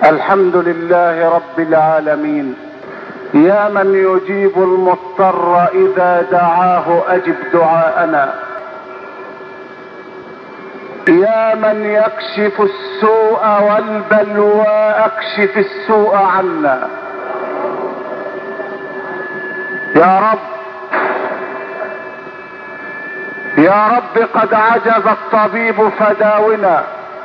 الحمد لله رب العالمين. يا من يجيب المضطر إذا دعاه أجب دعاءنا. يا من يكشف السوء والبلوى اكشف السوء عنا. يا رب يا رب قد عجز الطبيب فداونا.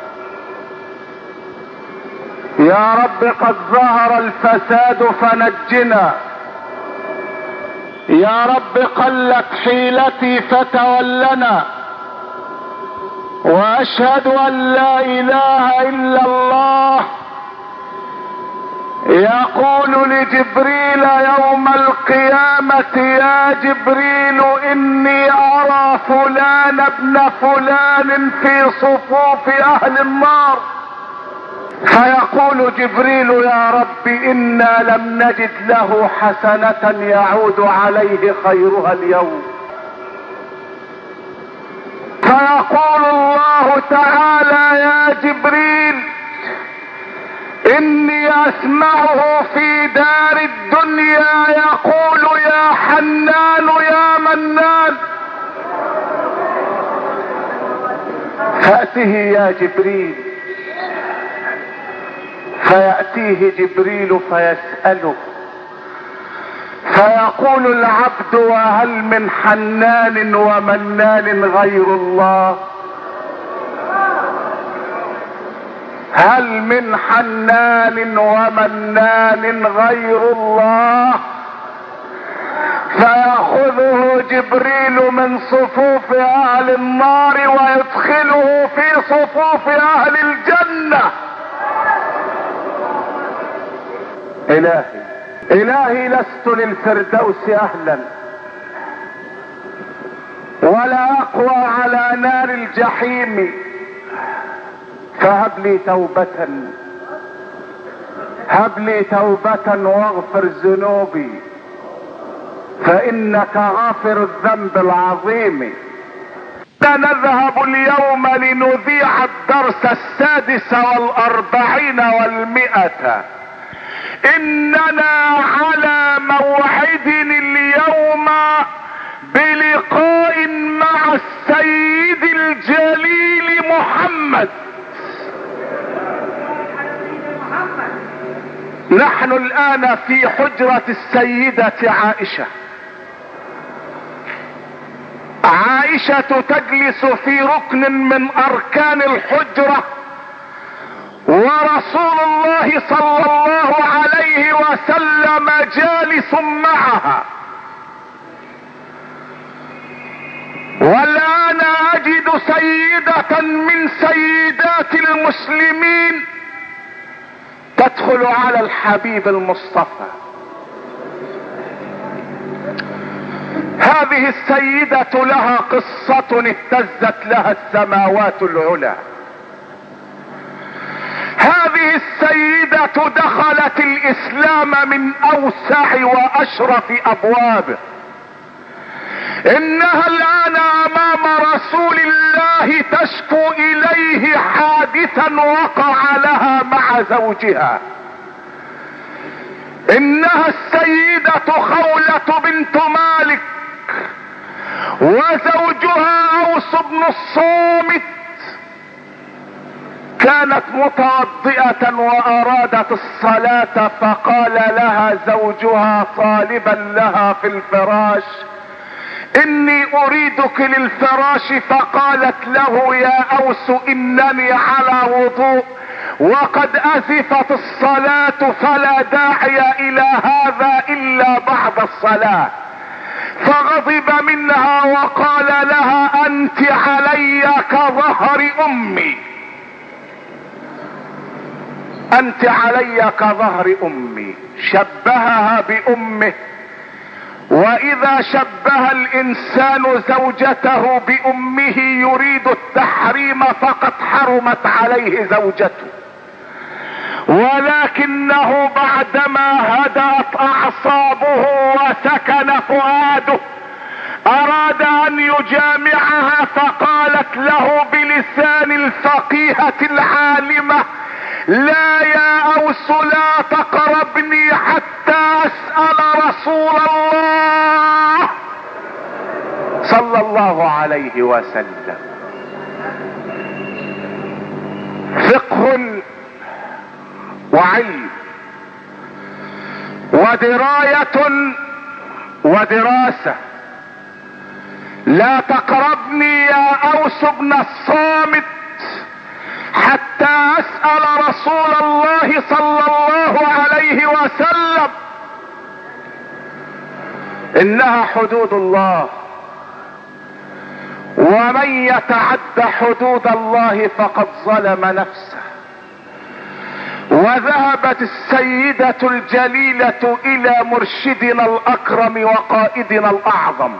يا رب قد ظهر الفساد فنجنا. يا رب قلت حيلتي فتولنا. واشهد ان لا اله الا الله. يقول لجبريل يوم القيامة: يا جبريل اني ارى فلان ابن فلان في صفوف اهل النار. فيقول جبريل: يا رب انا لم نجد له حسنة يعود عليه خيرها اليوم. فيقول الله تعالى: يا جبريل اني اسمعه في دار الدنيا يقول: يا حنان يا منان. فأته يا جبريل. فيأتيه جبريل فيسأله فيقول العبد: وهل من حنان ومنان غير الله؟ هل من حنان ومنان غير الله؟ فيأخذه جبريل من صفوف اهل النار ويدخله في صفوف اهل الجنة. الهي لست للفردوس اهلا ولا اقوى على نار الجحيم. فهب لي توبة، هب لي توبة واغفر ذنوبي فانك غافر الذنب العظيم. نذهب اليوم لنذيع الدرس 46 و100. اننا على موعد اليوم بلقاء مع السيد الجليل محمد. نحن الان في حجرة السيدة عائشة. عائشة تجلس في ركن من اركان الحجرة، ورسول الله صلى الله عليه وسلم جالس معها. والآن أجد سيدة من سيدات المسلمين تدخل على الحبيب المصطفى. هذه السيدة لها قصة اهتزت لها السماوات العلى. هذه السيدة دخلت الاسلام من اوسع واشرف ابوابه. انها الان امام رسول الله تشكو اليه حادثا وقع لها مع زوجها. انها السيدة خولة بنت مالك، وزوجها اوس بن الصامت. كانت متوضئة وارادت الصلاة، فقال لها زوجها طالبا لها في الفراش: اني اريدك للفراش. فقالت له: يا اوس انني على وضوء وقد ازفت الصلاة فلا داعي الى هذا الا بعد الصلاة. فغضب منها وقال لها: انت علي كظهر امي، انت علي كظهر امي. شبهها بامه. واذا شبه الانسان زوجته بامه يريد التحريم فقد حرمت عليه زوجته. ولكنه بعدما هدأت اعصابه وسكن فؤاده اراد ان يجامعها، فقالت له بلسان الفقيهة العالمة: لا يا اوس لا تقربني حتى اسأل رسول الله صلى الله عليه وسلم. فقه وعلم ودراية ودراسة. لا تقربني يا اوس بن الصامت حتى اسأل رسول الله صلى الله عليه وسلم. انها حدود الله، ومن يتعد حدود الله فقد ظلم نفسه. وذهبت السيدة الجليلة الى مرشدنا الاكرم وقائدنا الاعظم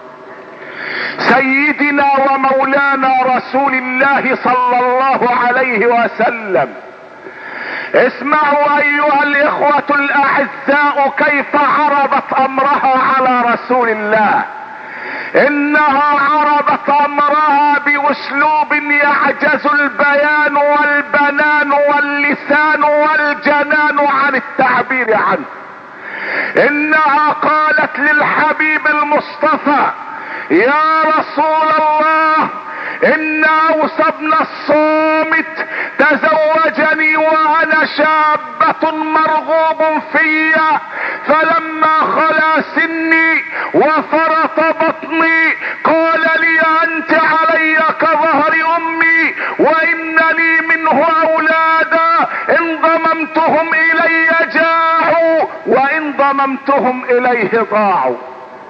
سيدنا ومولانا رسول الله صلى الله عليه وسلم. اسمعوا ايها الاخوة الاعزاء كيف عرضت امرها على رسول الله. انها عرضت امرها باسلوب يعجز البيان والبنان واللسان والجنان عن التعبير عنه. انها قالت للحبيب المصطفى: يا رسول الله، ان اوس بن الصامت تزوجني وانا شابة مرغوب فيا، فلما خلا سني وفرط بطني قال لي انت علي كظهر امي، وان لي منه اولادا ان ضممتهم الي جاعوا وان ضممتهم اليه ضاعوا.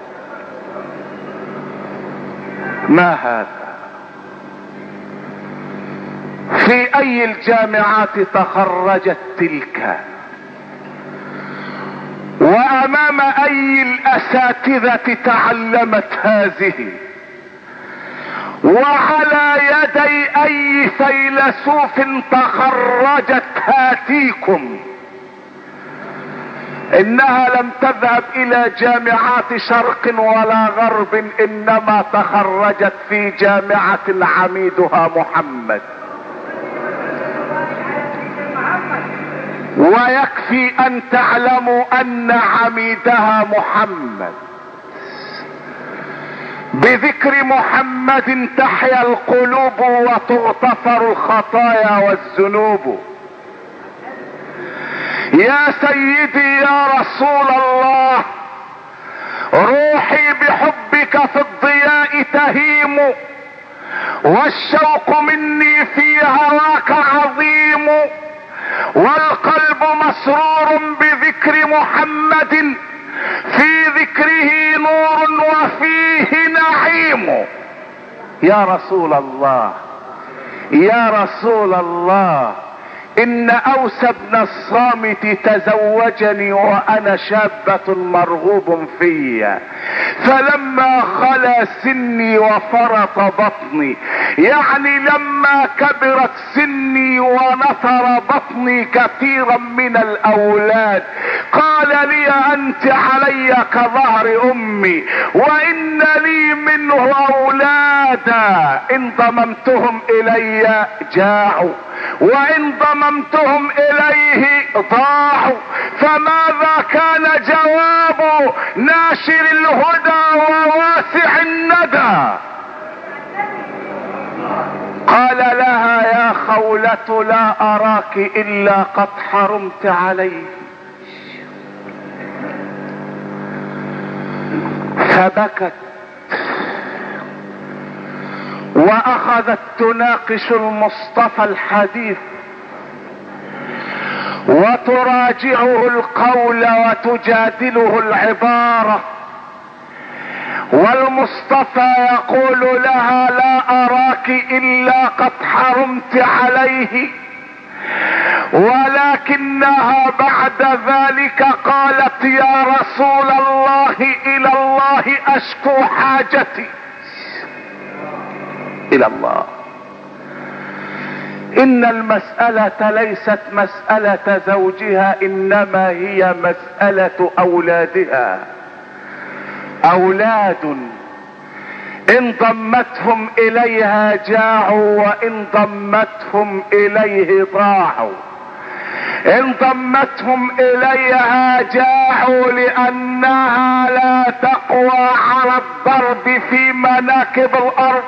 ما هذا؟ في اي الجامعات تخرجت تلك؟ وامام اي الاساتذة تعلمت هذه؟ وعلى يدي اي فيلسوف تخرجت هاتيكم؟ انها لم تذهب الى جامعات شرق ولا غرب، انما تخرجت في جامعة عميدها محمد. ويكفي ان تعلموا ان عميدها محمد. بذكر محمد تحيا القلوب وتغتفر الخطايا والذنوب. يا سيدي يا رسول الله، روحي بحبك في الضياء تهيم، والشوق مني في هواك عظيم، والقلب مسرور بذكر محمد، في ذكره نور وفيه نعيم. يا رسول الله، يا رسول الله، ان اوس بن الصامت تزوجني وانا شابة مرغوب فيا، فلما خلا سني وفرط بطني، يعني لما كبرت سني ونثر بطني كثيرا من الاولاد، قال لي انت علي كظهر امي، وان لي منه اولادا ان ضممتهم الي جاعوا وان ضممتهم اليه ضاعوا. فماذا كان جواب ناشر الهدى وواسع الندى؟ قال لها: يا خولة لا اراك الا قد حرمت عليه. فبكت واخذت تناقش المصطفى الحديث وتراجعه القول وتجادله العبارة، والمصطفى يقول لها: لا اراك الا قد حرمت عليه. ولكنها بعد ذلك قالت: يا رسول الله، الى الله اشكو حاجتي. الى الله. ان المسألة ليست مسألة زوجها، انما هي مسألة اولادها. اولاد ان ضمتهم اليها جاعوا وان ضمتهم اليه ضاعوا. ان ضمتهم اليها جاعوا لانها لا تقوى على الضرب في مناكب الارض،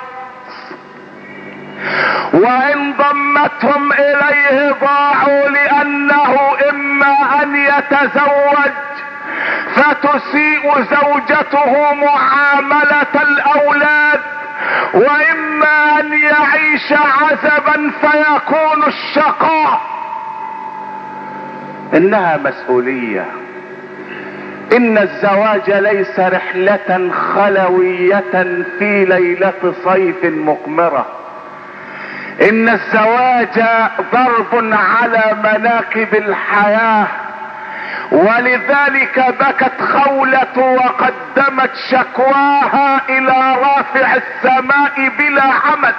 وان ضمتهم اليه ضاعوا لانه اما ان يتزوج فتسيء زوجته معاملة الاولاد، واما ان يعيش عزبا فيكون الشقاء. انها مسؤولية. ان الزواج ليس رحلة خلوية في ليلة صيف مقمرة، ان الزواج ضرب على مناكب الحياة. ولذلك بكت خولة وقدمت شكواها الى رافع السماء بلا عمد.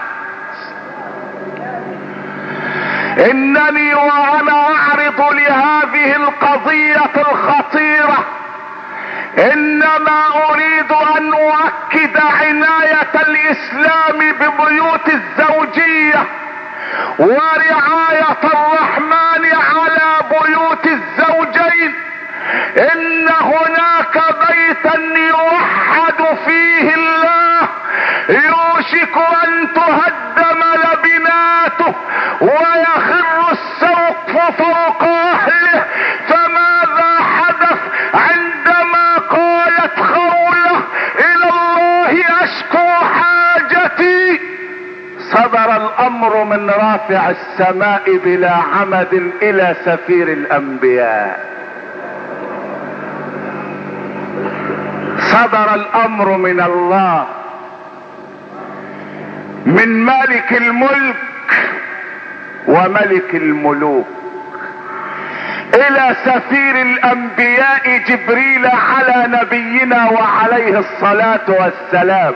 انني وانا اعرض لهذه القضية الخطيرة انما اريد ان اؤكد عناية الاسلام ببيوت الزوجية ورعاية الرحمن على بيوت الزوجين. ان هناك بيتا يوحد فيه الله يوشك ان تهدم لبناته ويخر السقف فوق اهله. فماذا حدث عندما قالت خولة الى الله اشكو حاجتي؟ صدر الامر من رافع السماء بلا عمد الى سفير الانبياء. صدر الامر من الله، من مالك الملك وملك الملوك، الى سفير الانبياء جبريل على نبينا وعليه الصلاة والسلام.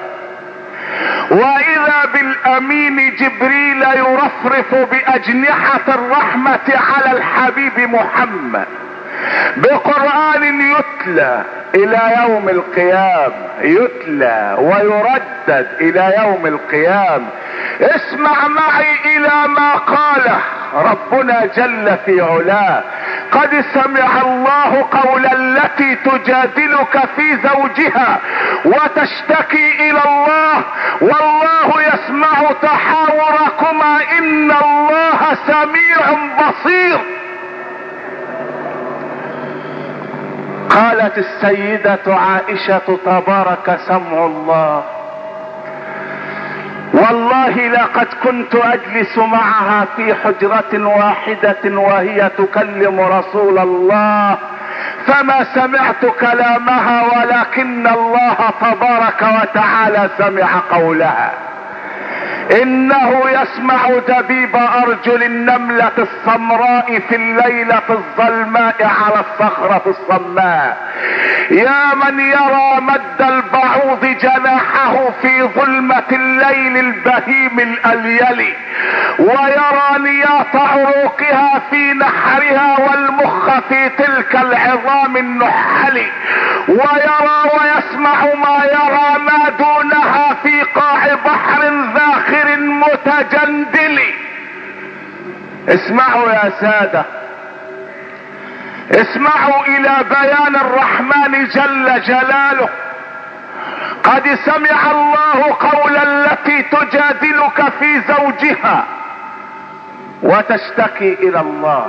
واذا بالامين جبريل يرفرف باجنحة الرحمة على الحبيب محمد بقرآن يتلى الى يوم القيام، يتلى ويردد الى يوم القيام. اسمع معي الى ما قاله ربنا جل في علاه: قد سمع الله قول التي تجادلك في زوجها وتشتكي الى الله والله يسمع تحاوركما ان الله سميع بصير. قالت السيدة عائشة تبارك سمع الله: والله لقد كنت اجلس معها في حجرة واحدة وهي تكلم رسول الله فما سمعت كلامها ولكن الله تبارك وتعالى سمع قولها. انه يسمع دبيب ارجل النملة السمراء في الليلة الظلماء على الصخرة الصماء. يا من يرى مد البعوض جناحه في ظلمة الليل البهيم الاليل، ويرى نياط عروقها في نحرها والمخ في تلك العظام النحل، ويرى ويسمع ما يرى ما دونها في قاع بحر ذاخر متجندل. اسمعوا يا سادة، اسمعوا الى بيان الرحمن جل جلاله. قد سمع الله قول التي تجادلك في زوجها وتشتكي الى الله.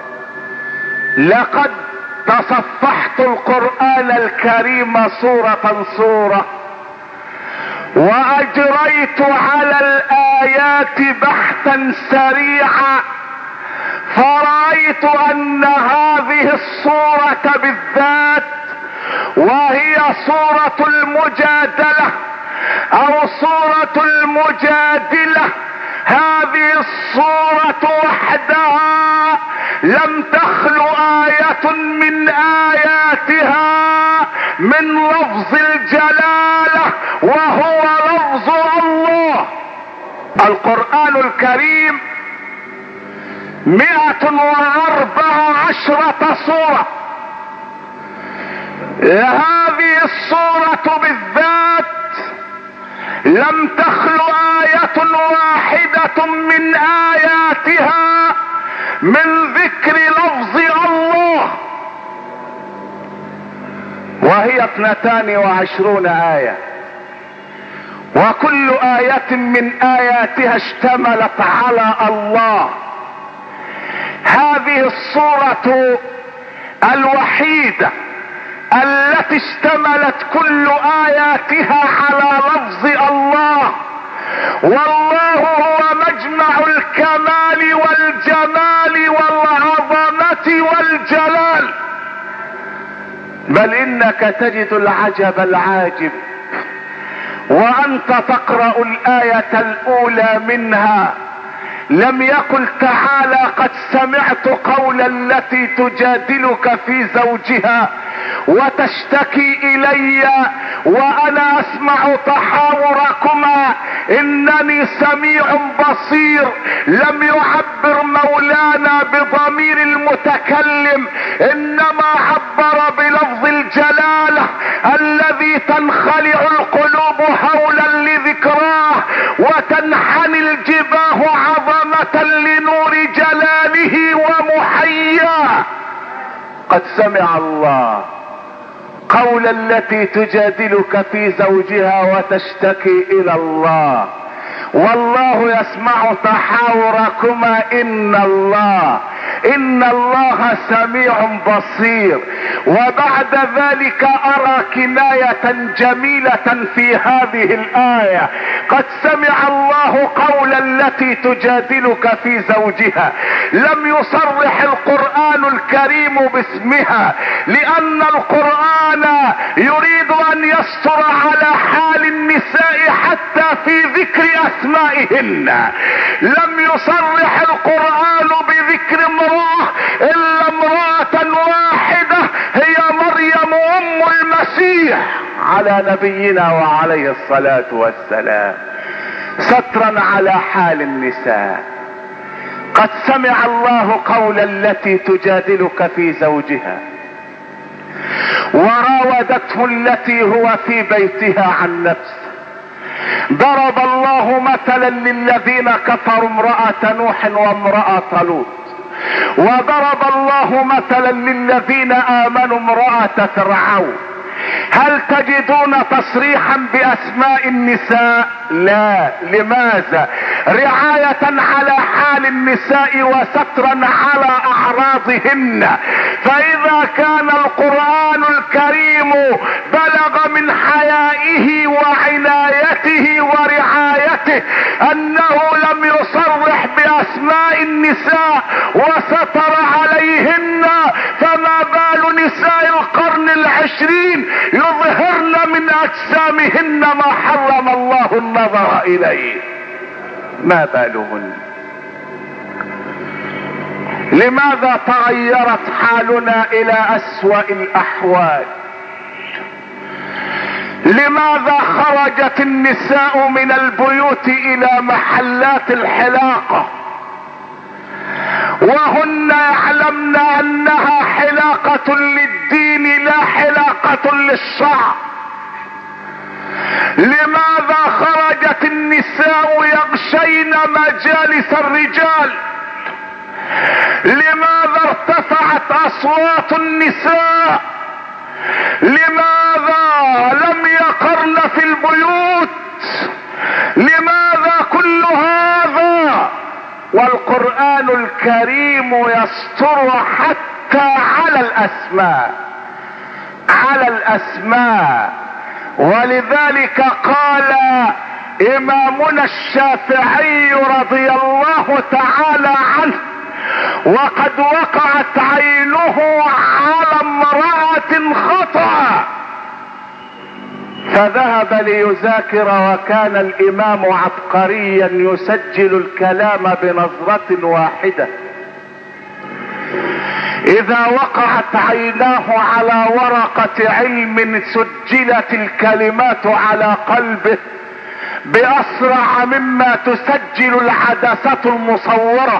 لقد تصفحت القرآن الكريم سورة سورة واجريت على الايات بحثا سريعا، فرأيت ان هذه الصورة بالذات وهي صورة المجادلة او صورة المجادلة، هذه الصورة وحدها لم تخلو آية من آياتها من لفظ الجلالة وهو لفظ الله. القرآن الكريم 114 سورة. هذه السورة بالذات لم تخلو آية واحدة من آياتها من ذكر لفظ وهي 22 آية، وكل آية من آياتها اشتملت على الله. هذه الصورة الوحيدة التي اشتملت كل آياتها على لفظ الله، والله هو مجمع الكمال والجمال والعظمة والجلال. بل انك تجد العجب العاجب وانت تقرأ الآية الاولى منها، لم يقل تعالى قد سمعت قول التي تجادلك في زوجها وتشتكي الي وانا اسمع تحاوركما انني سميع بصير. لم يعبر مولانا بضمير المتكلم، انما عبر بلفظ الجلالة الذي تنخلع القلوب هولا لذكراه وتنحني الجباه عظمة لنور جلاله ومحياه. قد سمع الله قول التي تجادلك في زوجها وتشتكي الى الله، والله يسمع تحاوركما ان الله سميع بصير. وبعد ذلك ارى كناية جميلة في هذه الآية. قد سمع الله قول التي تجادلك في زوجها. لم يصرح القرآن الكريم باسمها، لان القرآن يريد ان يستر على حال النساء حتى في ذكر اسمائهن. لم يصرح القرآن بذكر امرأة الا امرأة واحدة هي مريم ام المسيح على نبينا وعليه الصلاة والسلام، سترا على حال النساء. قد سمع الله قول التي تجادلك في زوجها وراودته التي هو في بيتها عن نفسه. ضرب الله مثلا للذين كفروا امرأة نوح وامرأة لوط، وضرب الله مثلا للذين آمنوا امرأة فرعون. هل تجدون تصريحا باسماء النساء؟ لا. لماذا؟ رعاية على حال النساء وسترا على اعراضهن. فاذا كان القرآن الكريم بلغ من حيائه وعنايته ورعايته انه لم يصرح باسماء النساء وستر عليهن، فما بال نساء القرن العشرين يظهرن من اجسامهن ما حرم الله النظر اليه؟ ما بالهن؟ لماذا تغيرت حالنا الى اسوأ الاحوال؟ لماذا خرجت النساء من البيوت الى محلات الحلاقة وهن يعلمن انها حلاقة للدين لا حلاقة للشعر؟ لماذا خرجت النساء يغشين مجالس الرجال؟ لماذا ارتفعت اصوات النساء؟ لماذا لم يقرن في البيوت؟ لماذا كل هذا والقرآن الكريم يستر حتى على الاسماء؟ ولذلك قال امامنا الشافعي رضي الله تعالى عنه: وقد وقعت عينه على امرأة خطأ فذهب ليذاكر، وكان الامام عبقريا يسجل الكلام بنظرة واحدة. اذا وقعت عيناه على ورقة علم سجلت الكلمات على قلبه باسرع مما تسجل العدسة المصورة،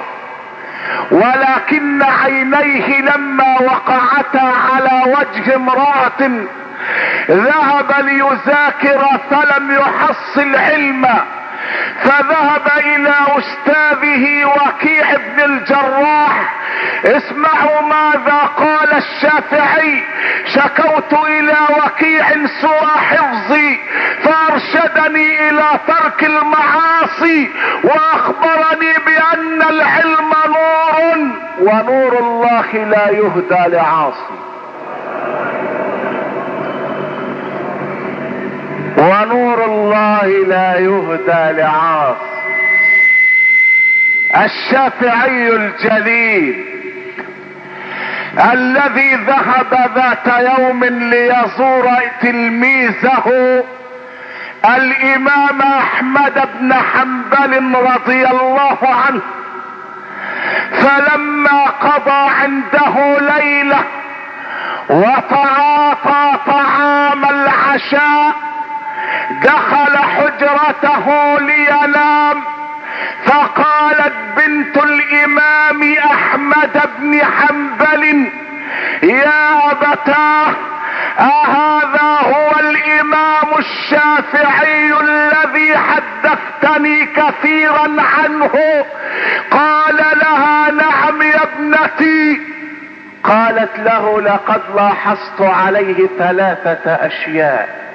ولكن عينيه لما وقعتا على وجه امرأة ذهب ليذاكر فلم يحصل علما، فذهب الى استاذه وكيع بن الجراح. اسمعوا ماذا قال الشافعي: شكوت الى وكيع سوء حفظي فارشدني الى ترك المعاصي واخبرني بان العلم نور ونور الله لا يهدى لعاصي. ونور الله لا يهدى لعاصي. الشافعي الجليل الذي ذهب ذات يوم ليزور تلميذه الامام احمد بن حنبل رضي الله عنه، فلما قضى عنده ليلة وتعاطى طعام العشاء دخل حجرته لينام، فقالت بنت الامام احمد بن حنبل: يا ابتاه، اهذا هو الامام الشافعي الذي حدثتني كثيرا عنه؟ قال لها: نعم يا ابنتي. قالت له: لقد لاحظت عليه 3 أشياء.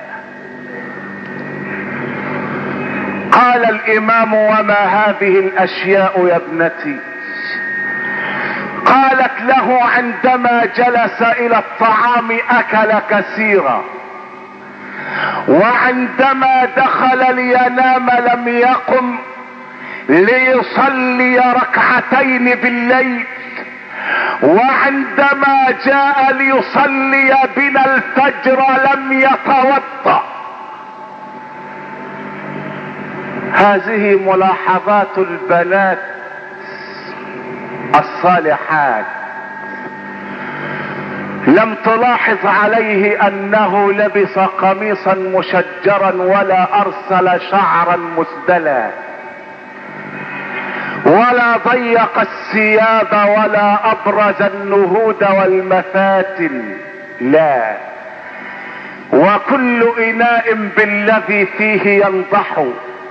قال الامام: وما هذه الاشياء يا ابنتي؟ قالت له: عندما جلس الى الطعام اكل كثيرا، وعندما دخل لينام لم يقم ليصلي ركعتين بالليل، وعندما جاء ليصلي بنا الفجر لم يتوضأ. هذه ملاحظات البنات الصالحات. لم تلاحظ عليه انه لبس قميصا مشجرا ولا ارسل شعرا مسدلا ولا ضيق الثياب ولا ابرز النهود والمفاتن، لا، وكل اناء بالذي فيه ينضح.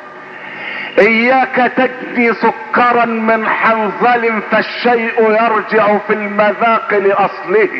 اياك تجني سكرا من حنظل فالشيء يرجع في المذاق لاصله.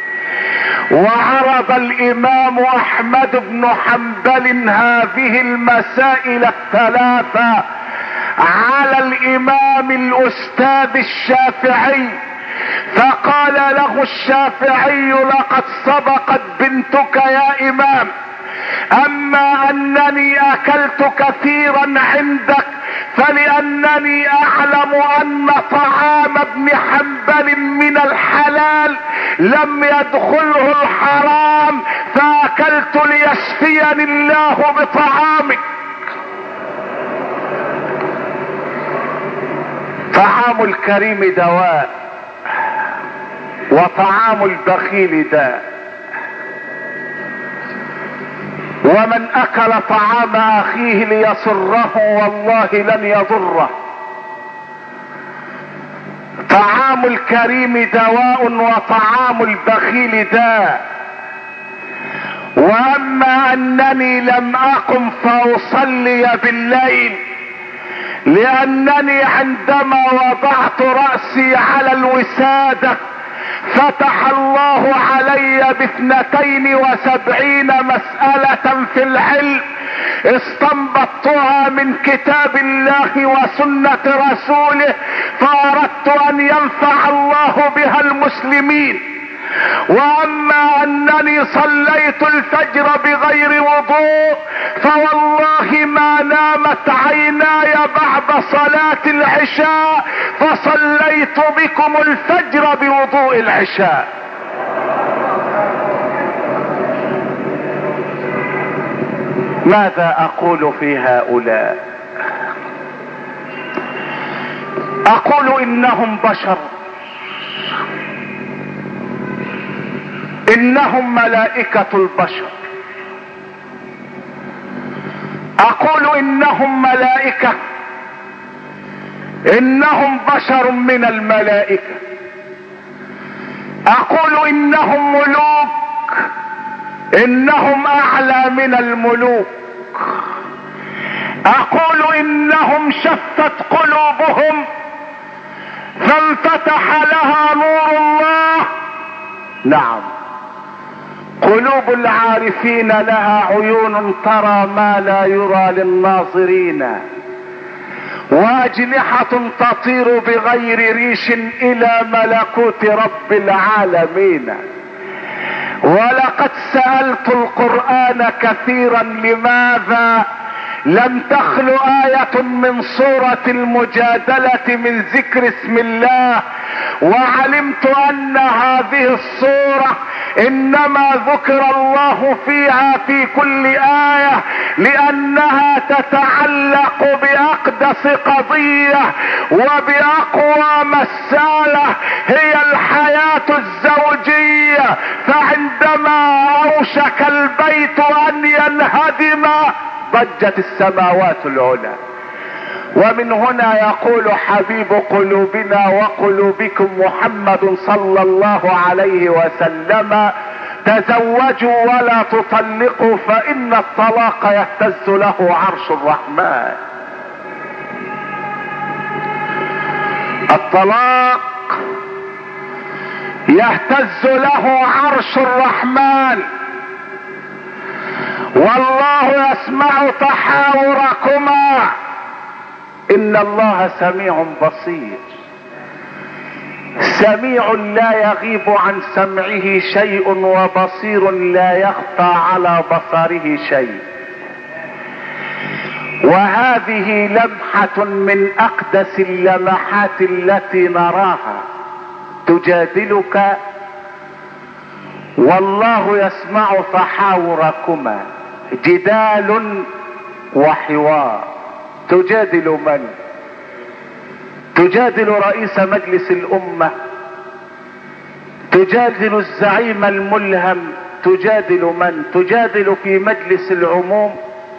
وعرض الامام احمد بن حنبل هذه المسائل 3 على الامام الاستاذ الشافعي، فقال له الشافعي: لقد سبقت بنتك يا امام، اما انني اكلت كثيرا عندك فلانني اعلم ان طعام ابن حنبل من الحلال لم يدخله الحرام، فاكلت ليشفيني الله بطعامك. طعام الكريم دواء، وطعام البخيل داء. ومن اكل طعام اخيه ليسره والله لن يضره. طعام الكريم دواء وطعام البخيل داء. واما انني لم اقم فاصلي بالليل لانني عندما وضعت رأسي على الوسادة فتح الله علي ب72 مسألة في العلم استنبطتها من كتاب الله وسنة رسوله، فاردت ان ينفع الله بها المسلمين. واما انني صليت الفجر بغير وضوء فوالله ما نامت عيناي بعد صلاة العشاء فصليت بكم الفجر بوضوء العشاء. ماذا اقول في هؤلاء؟ اقول انهم بشر، انهم ملائكة البشر. اقول انهم ملائكة، انهم بشر من الملائكة. اقول انهم ملوك، انهم اعلى من الملوك. اقول انهم شتت قلوبهم فانفتح لها نور الله. نعم، قلوب العارفين لها عيون ترى ما لا يرى للناظرين، واجنحة تطير بغير ريش الى ملكوت رب العالمين. ولقد سألت القرآن كثيرا لماذا لم تخل آية من سورة المجادلة من ذكر اسم الله، وعلمت ان هذه السورة انما ذكر الله فيها في كل آية لانها تتعلق باقدس قضية وباقوى مسألة هي الحياة الزوجية. فعندما اوشك البيت ان ينهدم ضجت السماوات العلى. ومن هنا يقول حبيب قلوبنا وقلوبكم محمد صلى الله عليه وسلم: تزوجوا ولا تطلقوا فإن الطلاق يهتز له عرش الرحمن. الطلاق يهتز له عرش الرحمن، والله يسمع تحاوركما ان الله سميع بصير. سميع لا يغيب عن سمعه شيء، وبصير لا يخفى على بصره شيء. وهذه لمحة من اقدس اللمحات التي نراها. تجادلك والله يسمع تحاوركما، جدال وحوار. تجادل من؟ تجادل رئيس مجلس الامة، تجادل الزعيم الملهم. تجادل من؟ تجادل في مجلس العموم،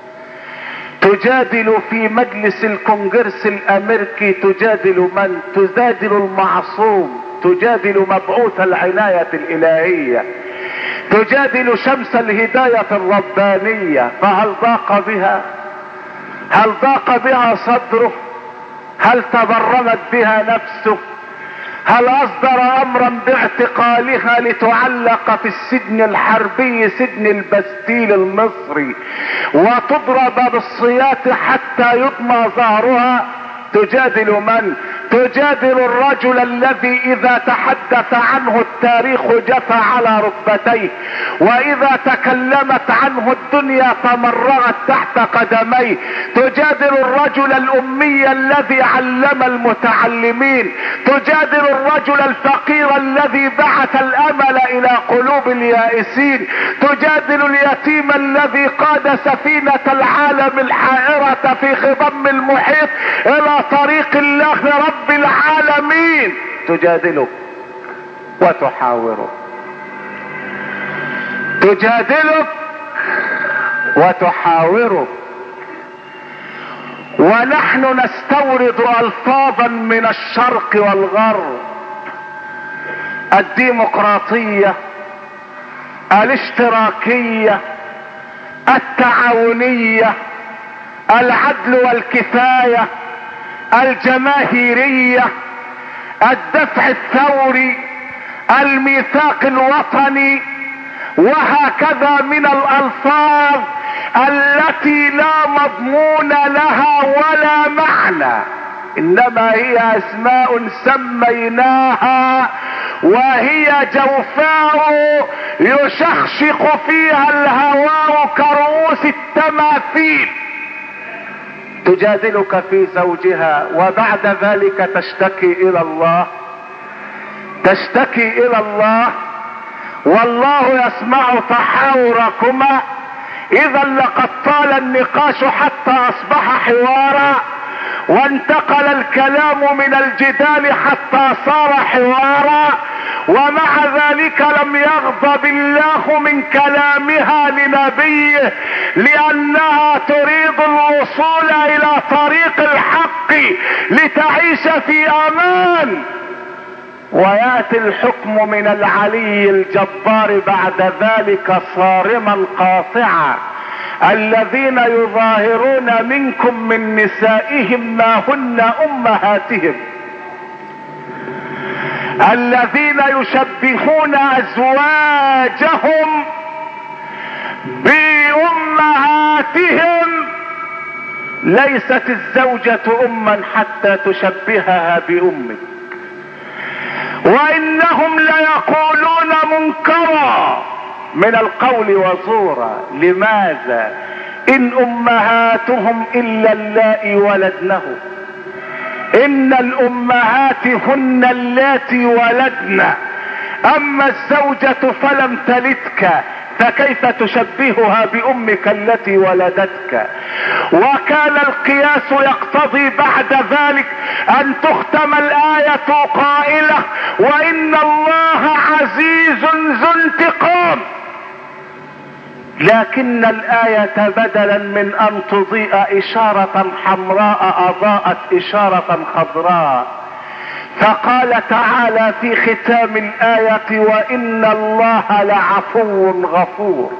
تجادل في مجلس الكونجرس الامريكي. تجادل من؟ تجادل المعصوم، تجادل مبعوث العناية الالهية، تجادل شمس الهداية الربانية. فهل ضاق بها؟ هل ضاق بها صدره؟ هل تبرمت بها نفسه؟ هل اصدر امرا باعتقالها لتعلق في السجن الحربي سجن البستيل المصري وتضرب بالسياط حتى يضمى ظهرها؟ تجادل من؟ تجادل الرجل الذي اذا تحدث عنه التاريخ جثى على ركبتيه، واذا تكلمت عنه الدنيا تمرغت تحت قدميه. تجادل الرجل الامي الذي علم المتعلمين، تجادل الرجل الفقير الذي بعث الامل الى قلوب اليائسين، تجادل اليتيم الذي قاد سفينة العالم الحائرة في خضم المحيط الى طريق الله رب العالمين. تجادله وتحاوره، تجادلك وتحاوره. ونحن نستورد الفاظا من الشرق والغرب: الديمقراطية، الاشتراكية، التعاونية، العدل والكفاية، الجماهيرية، الدفع الثوري، الميثاق الوطني، وهكذا من الألفاظ التي لا مضمون لها ولا معنى، انما هي اسماء سميناها وهي جوفاء يشخشق فيها الهواء كرؤوس التماثيل. تجادلك في زوجها وبعد ذلك تشتكي الى الله، تشتكي الى الله، والله يسمع تحاوركما. اذا لقد طال النقاش حتى اصبح حوارا، وانتقل الكلام من الجدال حتى صار حوارا، ومع ذلك لم يغضب الله من كلامها لنبيه، لانها تريد الوصول الى طريق الحق لتعيش في امان. وياتي الحكم من العلي الجبار بعد ذلك صارما قاطعا: الذين يظاهرون منكم من نسائهم ما هن امهاتهم، الذين يشبهون ازواجهم بامهاتهم. ليست الزوجة اما حتى تشبهها بامك. وانهم ليقولون منكرا من القول وزورا. لماذا؟ ان امهاتهم الا اللائي ولدنه، ان الامهات هن اللاتي ولدن، اما الزوجة فلم تلدك فكيف تشبهها بامك التي ولدتك؟ وكان القياس يقتضي بعد ذلك ان تختم الآية قائلة وان الله عزيز ذو انتقام. لكن الآية بدلا من ان تضيء اشارة حمراء اضاءت اشارة خضراء، فقال تعالى في ختام الآية وإن الله لعفو غفور.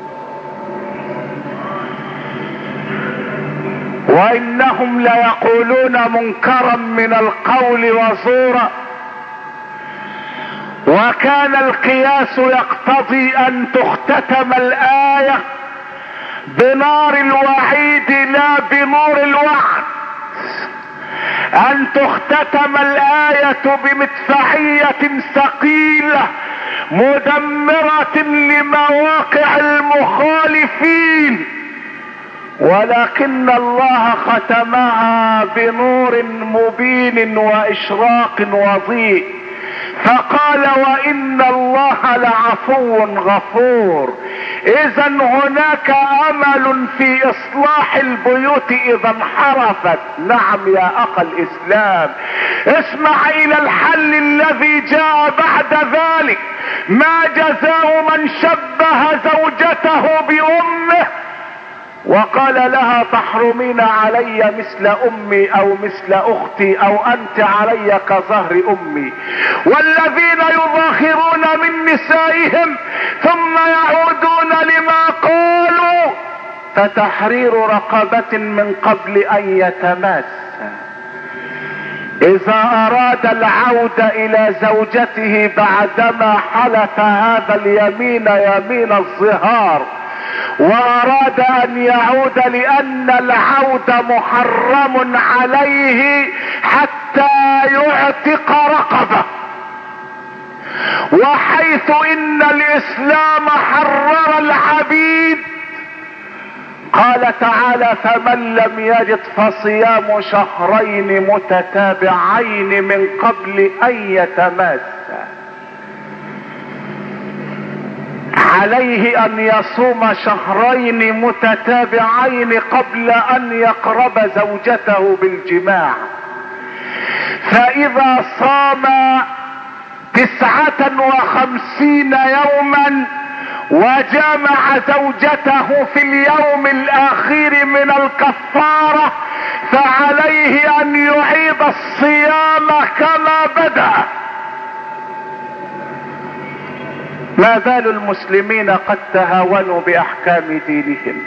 وإنهم ليقولون منكرا من القول وزورا. وكان القياس يقتضي أن تختتم الآية بنار الوعيد لا بنور الوعد، ان تختتم الآية بمدفعية ثقيلة مدمرة لمواقع المخالفين، ولكن الله ختمها بنور مبين واشراق وضيء، فقال وان الله لعفو غفور. اذا هناك امل في اصلاح البيوت اذا انحرفت. نعم يا اخ الاسلام، اسمع الى الحل الذي جاء بعد ذلك. ما جزاء من شبه زوجته بامه وقال لها تحرمين علي مثل امي او مثل اختي او انت علي كظهر امي. والذين يظاهرون من نسائهم ثم يعودون لما قالوا فتحرير رقبة من قبل ان يتماسا. اذا اراد العودة الى زوجته بعدما حلف هذا اليمين يمين الظهار واراد ان يعود لان العود محرم عليه حتى يعتق رقبة، وحيث ان الاسلام حرر العبيد قال تعالى فمن لم يجد فصيام شهرين متتابعين من قبل ان يتماسا. عليه ان يصوم شهرين متتابعين قبل ان يقرب زوجته بالجماع. فاذا صام 59 يوما وجامع زوجته في اليوم الاخير من الكفارة فعليه ان يعيد الصيام كما بدأ. ما بال المسلمين قد تهاونوا باحكام دينهم؟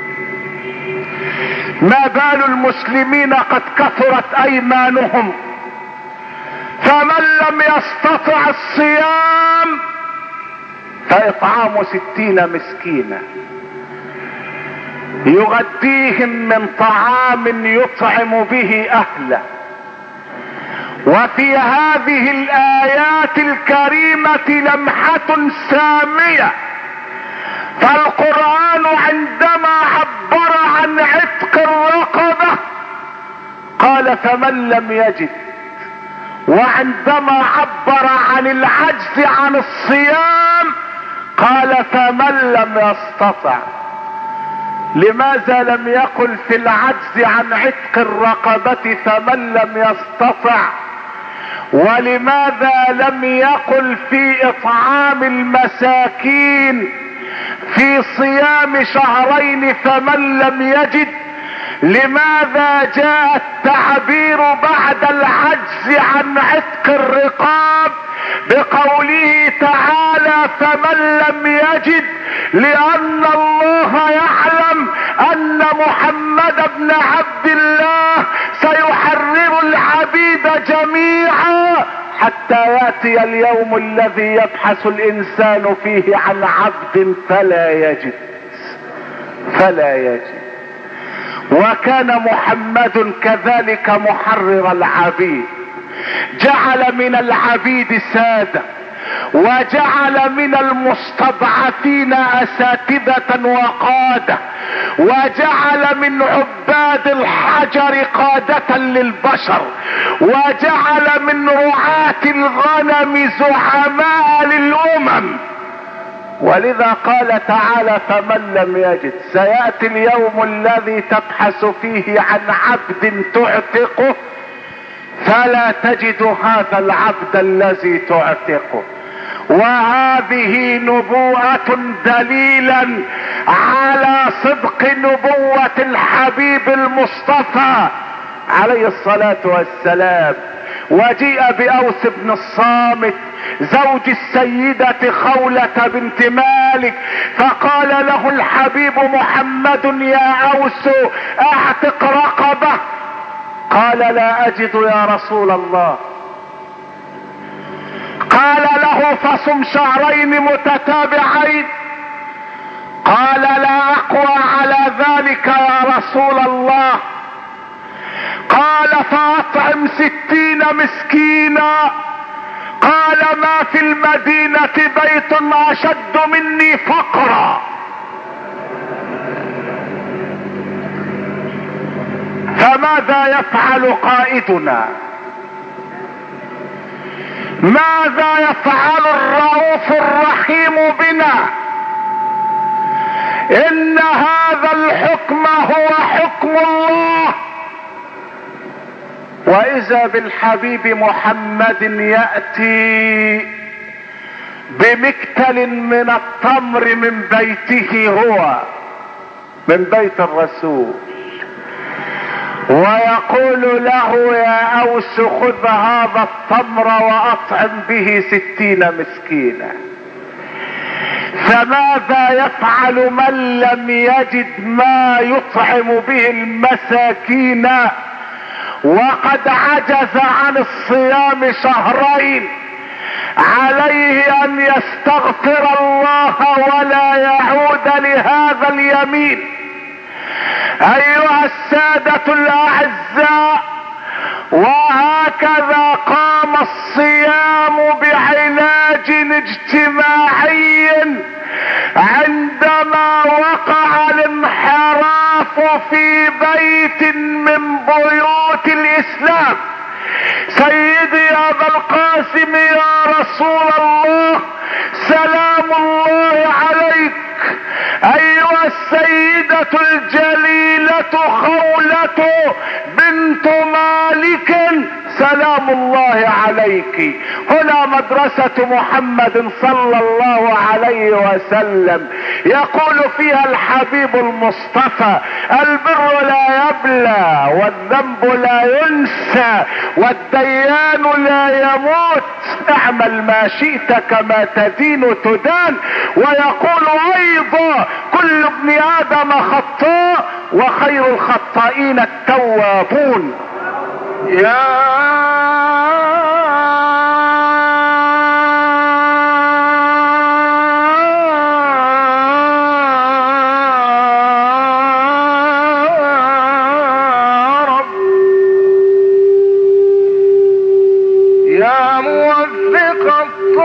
ما بال المسلمين قد كثرت ايمانهم؟ فمن لم يستطع الصيام فاطعام 60 مسكينا يغديهم من طعام يطعم به اهله. وفي هذه الايات الكريمة لمحة سامية. فالقرآن عندما عبر عن عتق الرقبة قال فمن لم يجد، وعندما عبر عن العجز عن الصيام قال فمن لم يستطع. لماذا لم يقل في العجز عن عتق الرقبة فمن لم يستطع؟ ولماذا لم يقل في اطعام المساكين في صيام شهرين فمن لم يجد؟ لماذا جاء التعبير بعد العجز عن عتق الرقاب بقوله تعالى فمن لم يجد، لان الله يعلم ان محمد بن عبد الله سيحرر العبيد جميعا حتى ياتي اليوم الذي يبحث الانسان فيه عن عبد فلا يجد. وكان محمد كذلك محرر العبيد، جعل من العبيد سادة، وجعل من المستضعفين اساتذة وقادة، وجعل من عباد الحجر قادة للبشر، وجعل من رعاة الغنم زعماء للامم. ولذا قال تعالى فمن لم يجد، سيأتي اليوم الذي تبحث فيه عن عبد تعتقه فلا تجد هذا العبد الذي تعتقه. وهذه نبوءة دليلا على صدق نبوة الحبيب المصطفى عليه الصلاة والسلام. وجيء بأوس بن الصامت زوج السيدة خولة بنت مالك، فقال له الحبيب محمد يا أوس اعتق رقبة. قال لا أجد يا رسول الله. قال له فصم شهرين متتابعين. قال لا أقوى على ذلك يا رسول الله. قال فاطعم 60 مسكينا. قال ما في المدينة بيت أشد مني فقرا. فماذا يفعل قائدنا؟ ماذا يفعل الرؤوف الرحيم بنا؟ إن هذا الحكم هو حكم الله. واذا بالحبيب محمد يأتي بمكتل من التمر من بيته، هو من بيت الرسول، ويقول له يا اوس خذ هذا التمر واطعم به 60 مسكينا. فماذا يفعل من لم يجد ما يطعم به المساكين وقد عجز عن الصيام شهرين؟ عليه ان يستغفر الله ولا يعود لهذا اليمين. ايها السادة الاعزاء، وهكذا قام الصيام بعلاج اجتماعي عندما وقع الانحراف في بيت من بيوت الاسلام. سيدي ابا القاسم يا رسول الله سلام الله عليك، ايها السيدة الجليلة خولة بنت مالك سلام الله عليك. هنا مدرسة محمد صلى الله عليه وسلم، يقول فيها الحبيب المصطفى البر لا يبلى والذنب لا ينسى والديان لا يموت، اعمل ما شئت كما تدين تدان. ويقول ايضا كل ابن ادم خطاء وخير الخطائين التوابون. يا رب يا موفق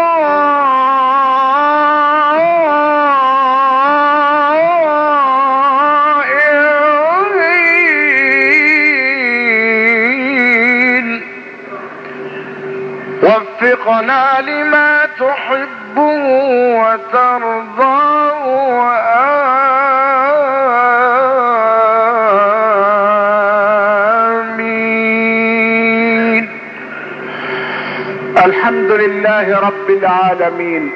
وفقنا لما تحب وترضى آمين. الحمد لله رب العالمين،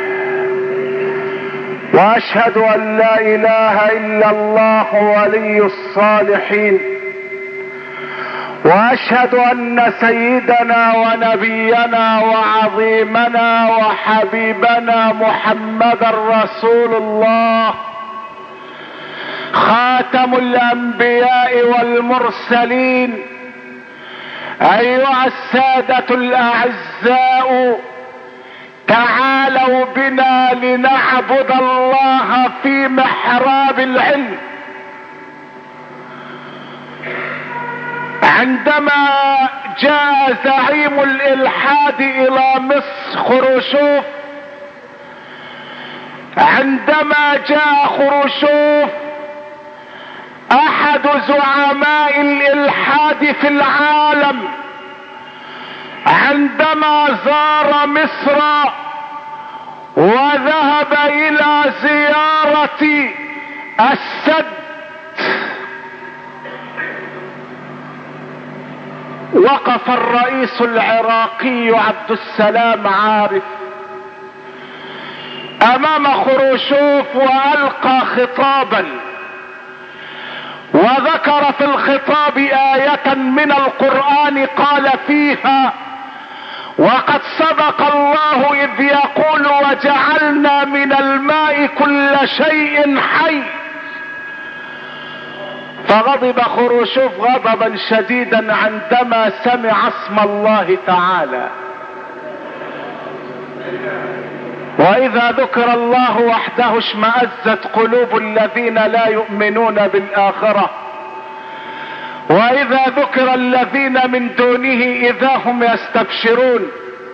واشهد ان لا اله الا الله ولي الصالحين، واشهد ان سيدنا ونبينا وعظيمنا وحبيبنا محمدا رسول الله، خاتم الانبياء والمرسلين. ايها السادة الاعزاء، تعالوا بنا لنعبد الله في محراب العلم. عندما جاء زعيم الالحاد الى مصر خروشوف، عندما جاء خروشوف احد زعماء الالحاد في العالم، عندما زار مصر وذهب الى زيارة السد، وقف الرئيس العراقي عبد السلام عارف امام خروشوف والقى خطابا، وذكر في الخطاب آية من القرآن قال فيها: وقد صدق الله إذ يقول وجعلنا من الماء كل شيء حي. فغضب خروشوف غضبا شديدا عندما سمع اسم الله تعالى، واذا ذكر الله وحده اشمأزت قلوب الذين لا يؤمنون بالآخرة، واذا ذكر الذين من دونه اذا هم يستبشرون.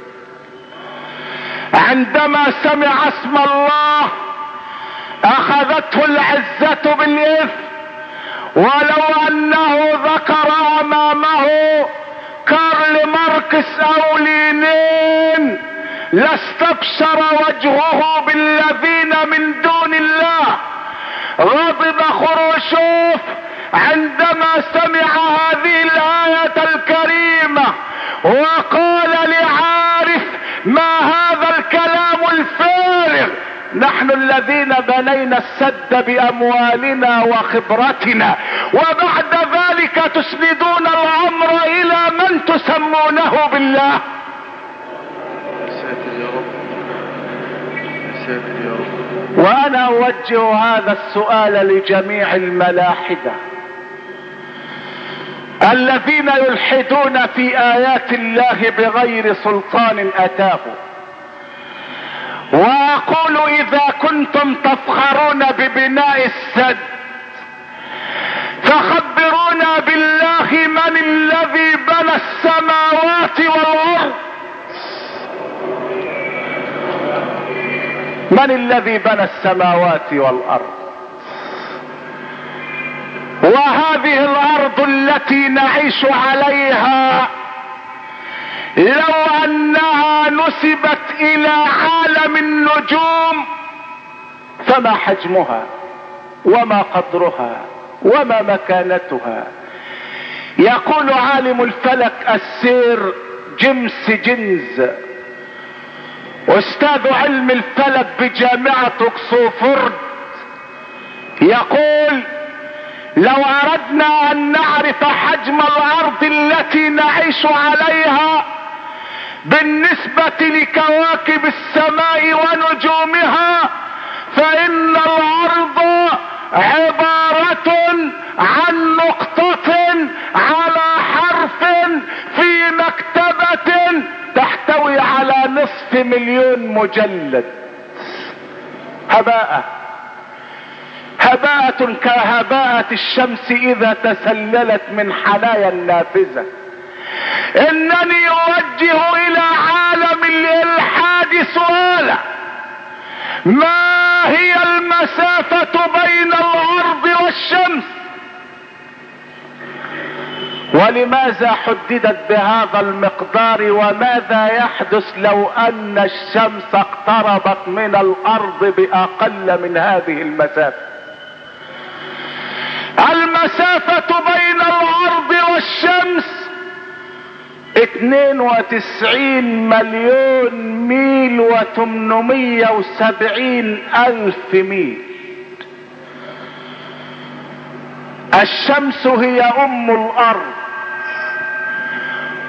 عندما سمع اسم الله اخذته العزة بالاثم، ولو انه ذكر امامه كارل ماركس او لينين لاستبشر وجهه بالذين من دون الله. غضب خروشوف عندما سمع هذه الآية الكريمة، وقال لعارف: ما هذا الكلام الفارغ؟ نحن الذين بنينا السد بأموالنا وخبرتنا، وبعد ذلك تسندون الأمر إلى من تسمونه بالله. وانا اوجه هذا السؤال لجميع الملاحدة الذين يلحدون في ايات الله بغير سلطان اتاه، واقول: اذا كنتم تفخرون ببناء السد فخبرونا بالله من الذي بنى السماوات والارض. من الذي بنى السماوات والارض؟ وهذه الارض التي نعيش عليها لو انها نسبت الى عالم النجوم فما حجمها وما قدرها وما مكانتها. يقول عالم الفلك السير جيمس جينز استاذ علم الفلك بجامعة اوكسفورد، يقول: لو اردنا ان نعرف حجم الارض التي نعيش عليها بالنسبة لكواكب السماء ونجومها، فان الارض عبارة عن نقطة على حرف في مكتبة تحتوي على 500,000 مجلد. هباءة كهباءة الشمس اذا تسللت من حنايا النافذة. انني اوجه الى عالم الالحاد سؤالا: ما هي المسافة بين الارض والشمس؟ ولماذا حددت بهذا المقدار؟ وماذا يحدث لو ان الشمس اقتربت من الارض باقل من هذه المسافة؟ المسافة بين الارض والشمس 92 مليون ميل و870,000 ميل. الشمس هي ام الارض،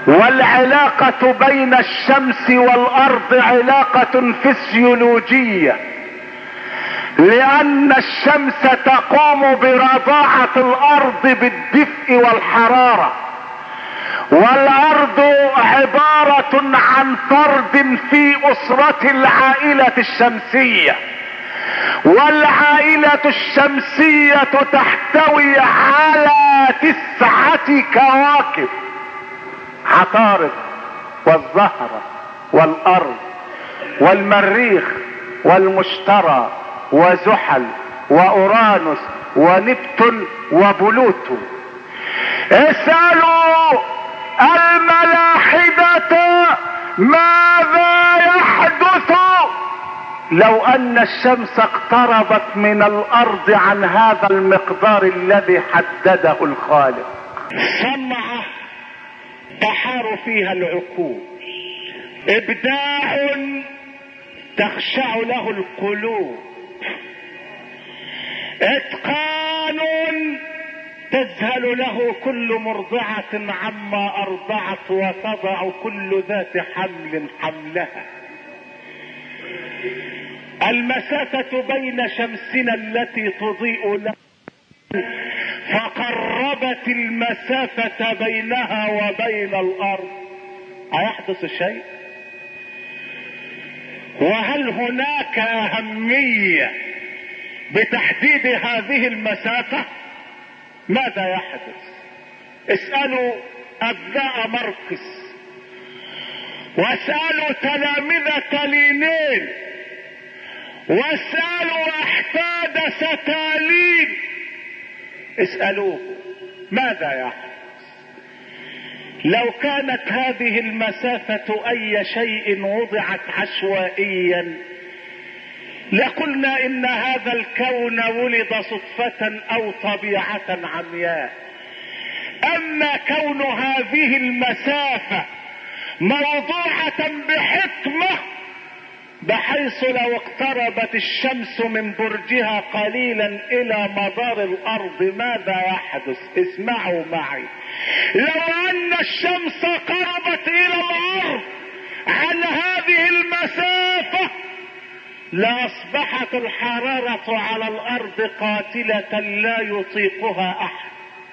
والعلاقة بين الشمس والارض علاقة فسيولوجية، لان الشمس تقوم برضاعة الارض بالدفء والحرارة، والارض عبارة عن فرد في اسرة العائلة الشمسية، والعائلة الشمسية تحتوي على 9 كواكب: عطارد والزهرة والارض والمريخ والمشتري وزحل واورانوس ونبتون وبلوتو. اسألوا الملاحدة ماذا يحدث لو ان الشمس اقتربت من الارض عن هذا المقدار الذي حدده الخالق. صنعة تحار فيها العقول، ابداع تخشع له القلوب، اتقان تذهل له كل مرضعة عما ارضعت، وتضع كل ذات حمل حملها. المسافة بين شمسنا التي تضيء لنا فقربت المسافة بينها وبين الارض. ايحدث شيء؟ وهل هناك اهمية بتحديد هذه المسافة؟ ماذا يحدث؟ اسألوا ابناء ماركس، واسألوا تلامذة لينين، واسألوا احفاد ستالين، اسألوه ماذا يحدث لو كانت هذه المسافة اي شيء وضعت عشوائيا. لقلنا ان هذا الكون ولد صدفة او طبيعة عمياء. اما كون هذه المسافة موضوعة بحكمة، بحيث لو اقتربت الشمس من برجها قليلا الى مدار الارض ماذا يحدث؟ اسمعوا معي. لو ان الشمس قربت الى الارض عن هذه المسافة لاصبحت الحرارة على الارض قاتلة لا يطيقها احد.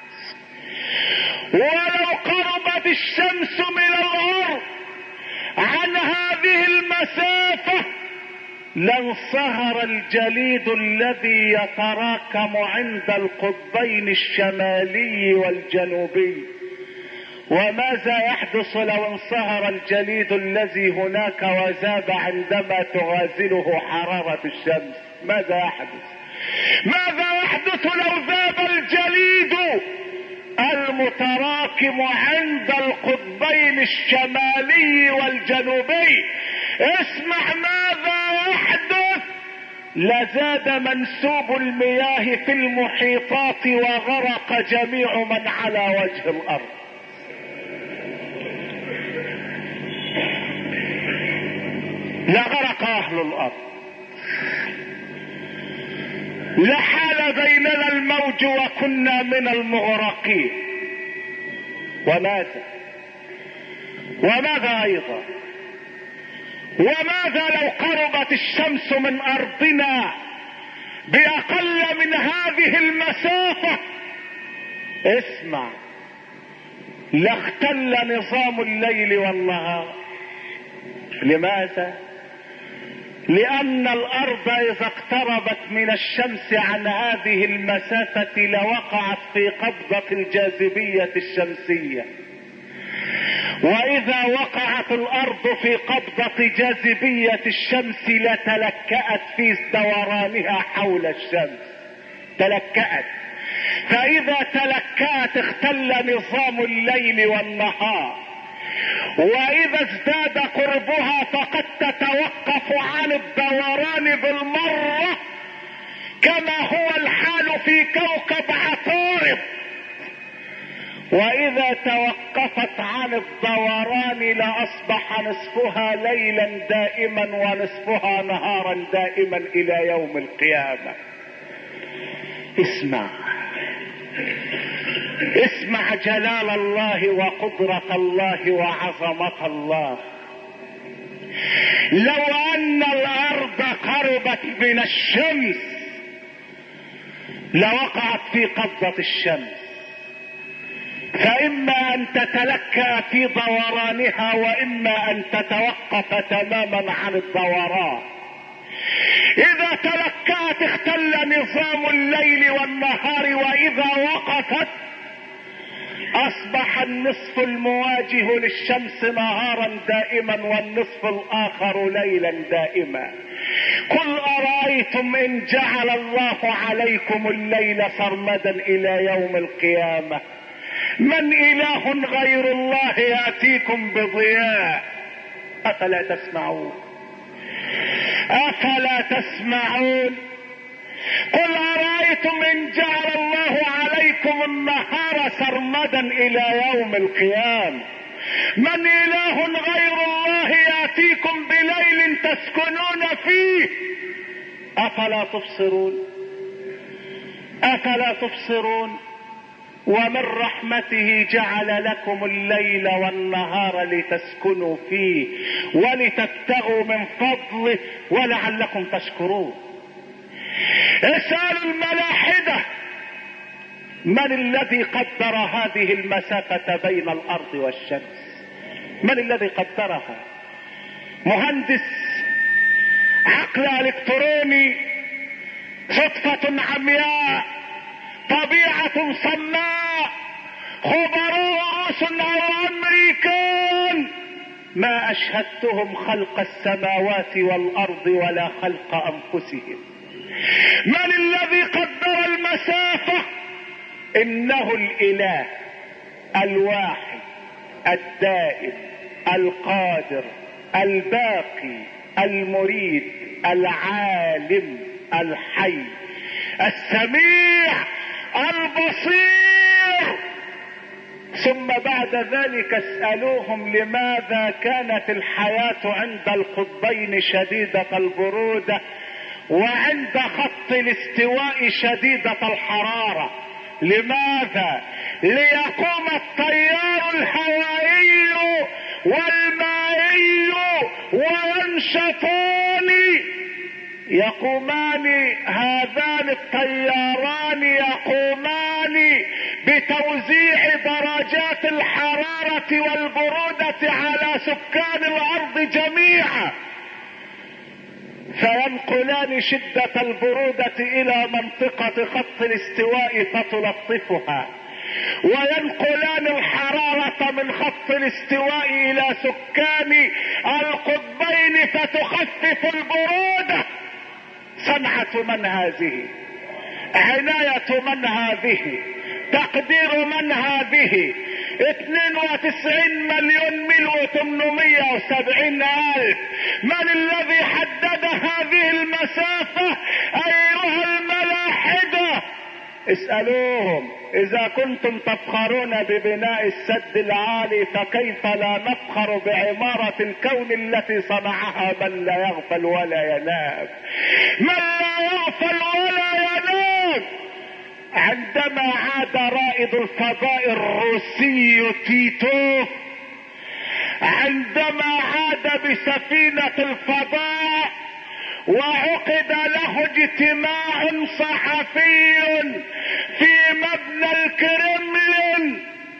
ولو قربت الشمس من الارض عن هذه المسافة لانصهر الجليد الذي يتراكم عند القطبين الشمالي والجنوبي. وماذا يحدث لو انصهر الجليد الذي هناك وذاب عندما تغازله حرارة الشمس؟ ماذا يحدث؟ ماذا يحدث لو ذاب الجليد المتراكم عند القطبين الشمالي والجنوبي؟ اسمع ماذا يحدث. لزاد منسوب المياه في المحيطات وغرق جميع من على وجه الارض. لغرق اهل الارض، لحال بيننا الموج وكنا من المغرقين. وماذا ايضا؟ وماذا لو قربت الشمس من ارضنا باقل من هذه المسافة؟ اسمع، لاختل نظام الليل والنهار. لماذا؟ لان الارض اذا اقتربت من الشمس عن هذه المسافة لوقعت في قبضة الجاذبية الشمسية، واذا وقعت الارض في قبضة جاذبية الشمس لتلكأت في دورانها حول الشمس. تلكأت، فاذا تلكأت اختل نظام الليل والنهار. واذا ازداد قربها فقد تتوقف عن الدوران بالمرة، كما هو الحال في كوكب عطارد. واذا توقفت عن الدوران لاصبح نصفها ليلا دائما ونصفها نهارا دائما الى يوم القيامة. اسمع، اسمع جلال الله وقدرة الله وعظمة الله. لو ان الارض قربت من الشمس لوقعت في قبضة الشمس، فاما ان تتلكى في دورانها واما ان تتوقف تماما عن الدوران. اذا تلكأت اختل نظام الليل والنهار، واذا وقفت اصبح النصف المواجه للشمس نهارا دائما والنصف الاخر ليلا دائما. قل ارايتم ان جعل الله عليكم الليل سرمدا الى يوم القيامة من اله غير الله ياتيكم بضياء افلا تسمعون؟ افلا تسمعون؟ قل ارايتم ان جعل الله عليكم النهار سرمدا الى يوم القيامة من اله غير الله ياتيكم بليل تسكنون فيه افلا تبصرون؟ افلا تبصرون؟ ومن رحمته جعل لكم الليل والنهار لتسكنوا فيه ولتبتغوا من فضله ولعلكم تشكرون. اسألوا الملاحدة من الذي قدر هذه المسافة بين الارض والشمس؟ من الذي قدرها؟ مهندس، عقل الكتروني، صدفة عمياء، طبيعة صماء، خبراء رؤوس او امريكان ما اشهدتهم خلق السماوات والارض ولا خلق انفسهم. من الذي قدر المسافة؟ انه الاله الواحد الدائم القادر الباقي المريد العالم الحي السميع البصير. ثم بعد ذلك اسألوهم لماذا كانت الحياة عند القطبين شديدة البرودة وعند خط الاستواء شديدة الحرارة؟ لماذا؟ ليقوم التيار الهوائي والمائي وينشطان، يقومان هذان التياران يقومان بتوزيع درجات الحرارة والبرودة على سكان الارض جميعا، فينقلان شدة البرودة الى منطقة خط الاستواء فتلطفها، وينقلان الحرارة من خط الاستواء الى سكان القطبين فتخفف البرودة. صنعة من هذه؟ عناية من هذه؟ تقدير من هذه؟ 92 مليون ميل و870 ألف. من الذي حدد هذه المسافة أيها الملاحدة؟ اسألوهم. إذا كنتم تفخرون ببناء السد العالي فكيف لا نفخر بعمارة الكون التي صنعها من لا يغفل ولا ينام؟ من لا يغفل ولا ينام. عندما عاد رائد الفضاء الروسي تيتوف، عندما عاد بسفينة الفضاء وعقد له اجتماع صحفي في مبنى الكرملين،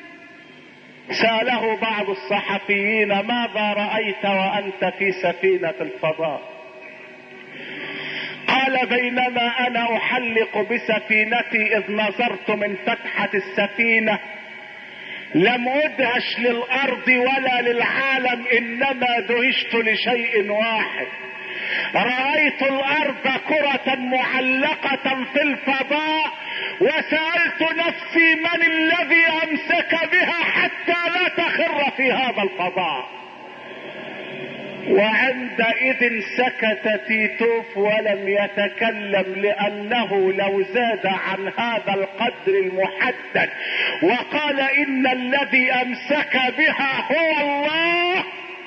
سأله بعض الصحفيين ماذا رأيت وأنت في سفينة الفضاء؟ قال بينما أنا أحلق بسفينتي إذ نظرت من فتحة السفينة لم أدهش للأرض ولا للعالم، إنما دهشت لشيء واحد، رأيت الأرض كرة معلقة في الفضاء وسألت نفسي من الذي أمسك بها حتى لا تخر في هذا الفضاء. وعندئذ سكت تيتوف ولم يتكلم، لأنه لو زاد عن هذا القدر المحدد وقال إن الذي أمسك بها هو الله،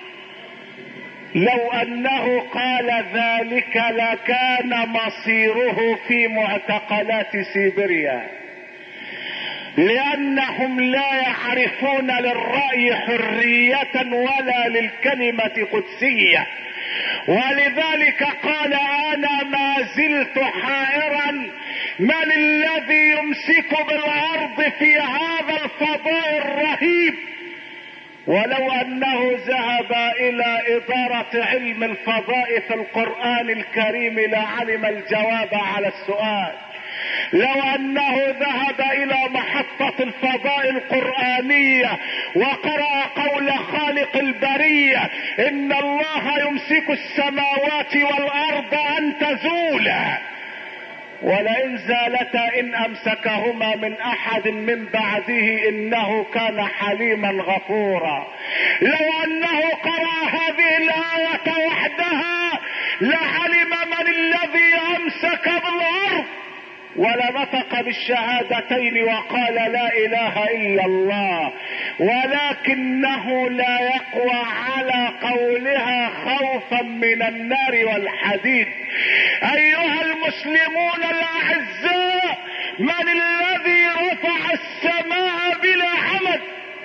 لو أنه قال ذلك لكان مصيره في معتقلات سيبيريا، لانهم لا يعرفون للرأي حرية ولا للكلمة قدسية. ولذلك قال انا ما زلت حائرا من الذي يمسك بالارض في هذا الفضاء الرهيب. ولو انه ذهب الى ادارة علم الفضاء في القرآن الكريم لعلم الجواب على السؤال. لو انه ذهب الى محطة الفضاء القرآنية وقرأ قول خالق البرية ان الله يمسك السماوات والارض ان تزولا ولئن زالتا ان امسكهما من احد من بعده انه كان حليما غفورا. لو انه قرأ هذه الآية وحدها لعلم من الذي امسك بالارض ولنطق بالشهادتين وقال لا اله الا الله، ولكنه لا يقوى على قولها خوفا من النار والحديد. ايها المسلمون الاعزاء، من الذي رفع السماء بلا عمد؟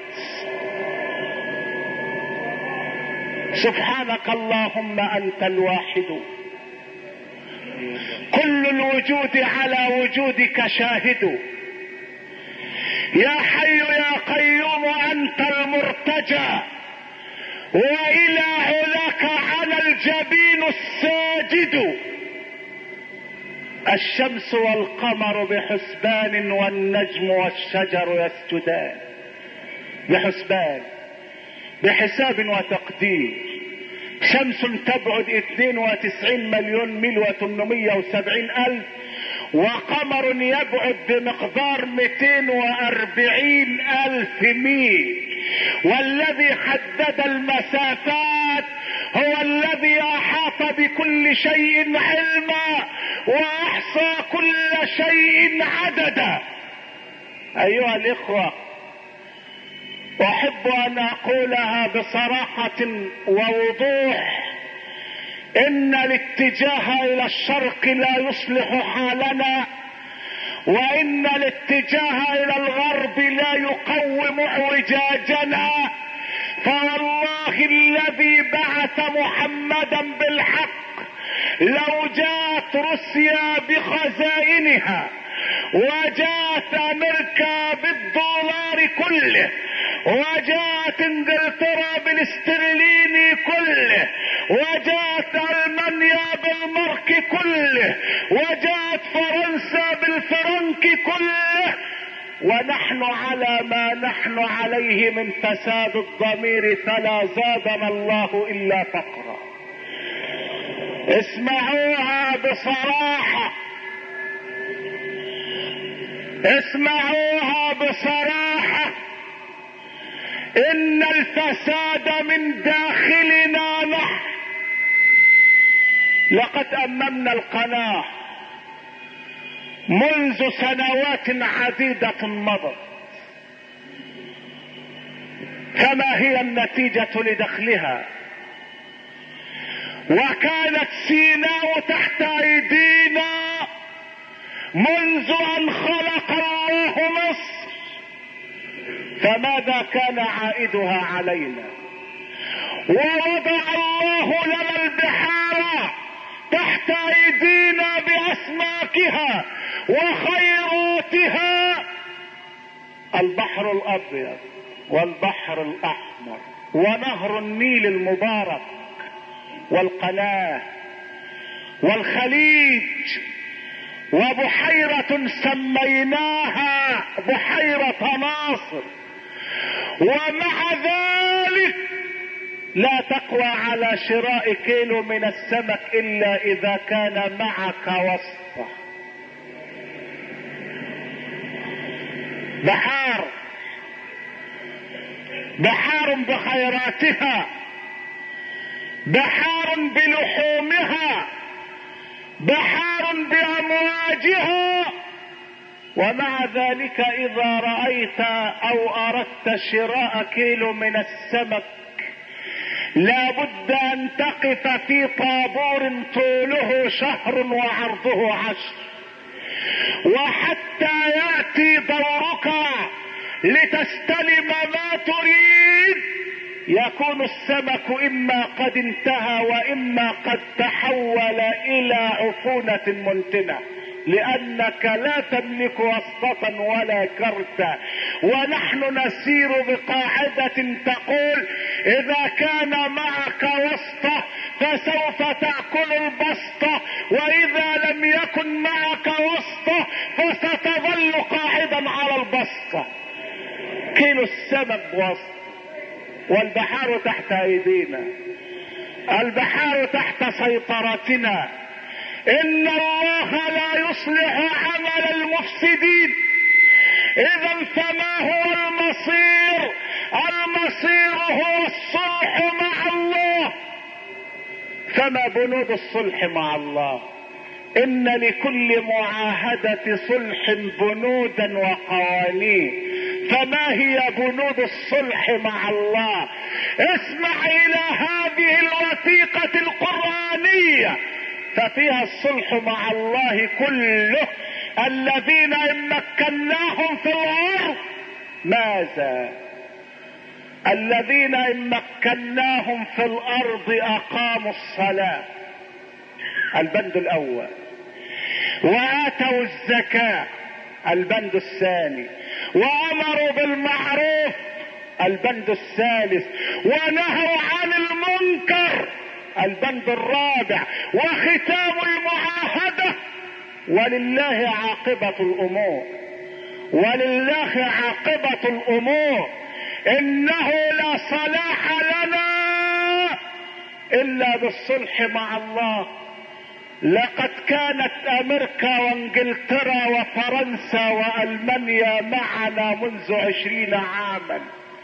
سبحانك اللهم انت الواحد، كل الوجود على وجودك شاهد. يا حي يا قيوم انت المرتجى، والى علاك على الجبين الساجد. الشمس والقمر بحسبان والنجم والشجر يسجدان بحسبان، بحساب وتقدير. شمس تبعد 92 مليون ميل و870 ألف، وقمر يبعد بمقدار 240 ألف ميل. والذي حدد المسافات هو الذي أحاط بكل شيء علما وأحصى كل شيء عددا. أيها الإخوة، احب ان اقولها بصراحة ووضوح، ان الاتجاه الى الشرق لا يصلح حالنا، وان الاتجاه الى الغرب لا يقوم اعوجاجنا. فوالله الذي بعث محمدا بالحق، لو جاءت روسيا بخزائنها وجاءت امريكا بالدولار كله وجاءت انجلترا بالاسترليني كله وجاءت المانيا بالمارك كله وجاءت فرنسا بالفرنك كله، ونحن على ما نحن عليه من فساد الضمير، فلا زادنا الله الا فقرا. اسمعوها بصراحة، اسمعوها بصراحة، ان الفساد من داخلنا نحن. لقد اممنا القناة منذ سنوات عديدة مضت، فما هي النتيجة لدخلها؟ وكانت سيناء تحت ايدينا منذ ان خلق الله مصر، فماذا كان عائدها علينا؟ ووضع الله لنا البحار تحت ايدينا باسماكها وخيراتها، البحر الابيض والبحر الاحمر ونهر النيل المبارك والقناة والخليج، وبحيرة سميناها بحيرة ناصر. ومع ذلك لا تقوى على شراء كيلو من السمك الا اذا كان معك واسطة. بحار بخيراتها، بحار بلحومها، بحار بامواجها، ومع ذلك اذا رأيت او اردت شراء كيلو من السمك لا بد ان تقف في طابور طوله شهر وعرضه 10، وحتى يأتي دورك لتستلم ما تريد يكون السمك اما قد انتهى واما قد تحول الى عفونة منتنة، لانك لا تملك واسطة ولا كرتا. ونحن نسير بقاعدة تقول اذا كان معك واسطة فسوف تأكل البسطة، واذا لم يكن معك واسطة فستظل قاعدا على البسطة. كيلو السمك بواسطة، والبحار تحت ايدينا، البحار تحت سيطرتنا. ان الله لا يصلح عمل المفسدين. اذا فما هو المصير؟ المصير هو الصلح مع الله. فما بنود الصلح مع الله؟ ان لكل معاهدة صلح بنودا وقوانين. فما هي بنود الصلح مع الله؟ اسمع الى هذه الوثيقة القرآنية ففيها الصلح مع الله كله. الذين ان مكناهم في الارض ماذا؟ الذين ان مكناهم في الارض اقاموا الصلاة، البند الاول، واتوا الزكاة، البند الثاني، وامروا بالمعروف، البند الثالث، ونهوا عن المنكر، البند الرابع، وختام المعاهدة. ولله عاقبة الامور، ولله عاقبة الامور. انه لا صلاح لنا الا بالصلح مع الله. لقد كانت امريكا وانجلترا وفرنسا والمانيا معنا منذ 20 عاما،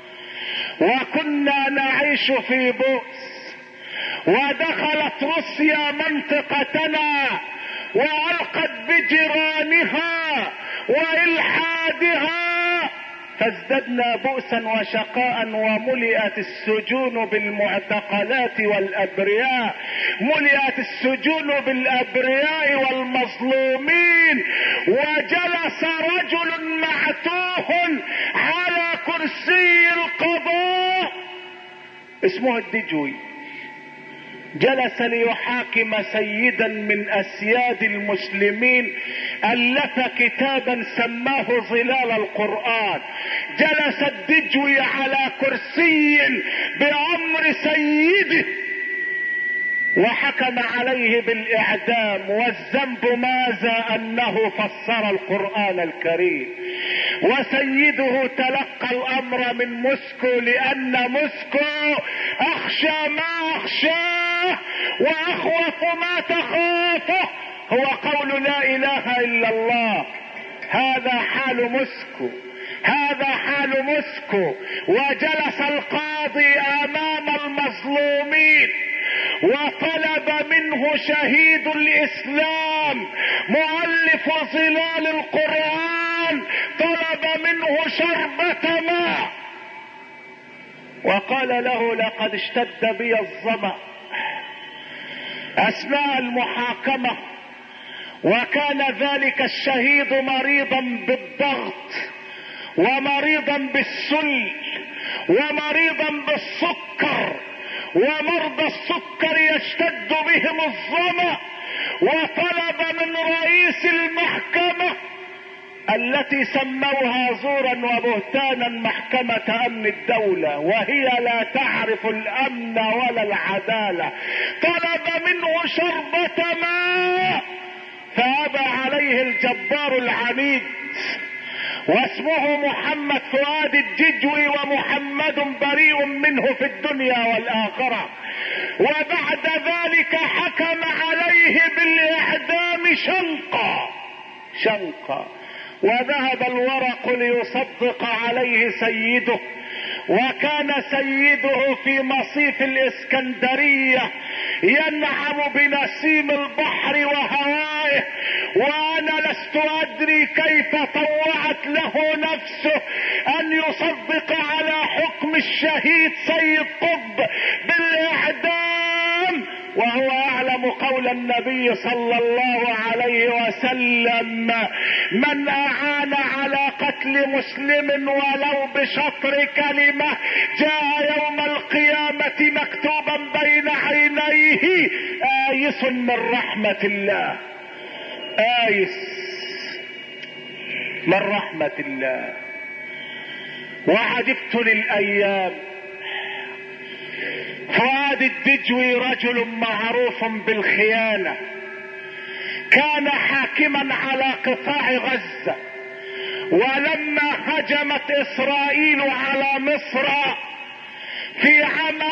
وكنا نعيش في بؤس، ودخلت روسيا منطقتنا والقت بجيرانها والحادها، فازددنا بؤسا وشقاء، وملئت السجون بالمعتقلات والابرياء، ملئت السجون بالابرياء والمظلومين. وجلس رجل معتوه على كرسي القضاء اسمه الدجوي، جلس ليحاكم سيدا من اسياد المسلمين، الف كتابا سماه ظلال القرآن. جلس الدجوي على كرسي بامر سيده وحكم عليه بالاعدام، والذنب ماذا؟ انه فسر القرآن الكريم. وسيده تلقى الامر من موسكو، لان موسكو اخشى ما اخشاه واخوف ما تخافه هو قول لا اله الا الله. هذا حال موسكو، هذا حال موسكو. وجلس القاضي امام المظلومين وطلب منه شهيد الاسلام مؤلف ظلال القرآن، طلب منه شربة ماء وقال له لقد اشتد بي الظمأ. اثناء المحاكمة وكان ذلك الشهيد مريضا بالضغط ومريضا بالسل ومريضا بالسكر، ومرضى السكر يشتد بهم الظمأ، وطلب من رئيس المحكمة التي سموها زورا وبهتانا محكمة امن الدولة، وهي لا تعرف الامن ولا العدالة، طلب منه شربة ماء فابى عليه الجبار العنيد، واسمه محمد فؤاد الدجوي، ومحمد بريء منه في الدنيا والآخرة. وبعد ذلك حكم عليه بالاعدام شنقا. وذهب الورق ليصدق عليه سيده، وكان سيده في مصيف الاسكندرية ينعم بنسيم البحر وهوائه، وانا لست ادري كيف طوعت له نفسه ان يصدق على حكم الشهيد سيد قطب بالاعدام وهو يعلم قول النبي صلى الله عليه وسلم: من اعان على قتل مسلم ولو بشطر كلمة جاء يوم القيامة مكتوبا بين عينيه آيس من رحمة الله. آيس من رحمة الله. وعجبت للأيام. فؤاد الدجوي رجل معروف بالخيانة، كان حاكما على قطاع غزة، ولما هجمت إسرائيل على مصر في عام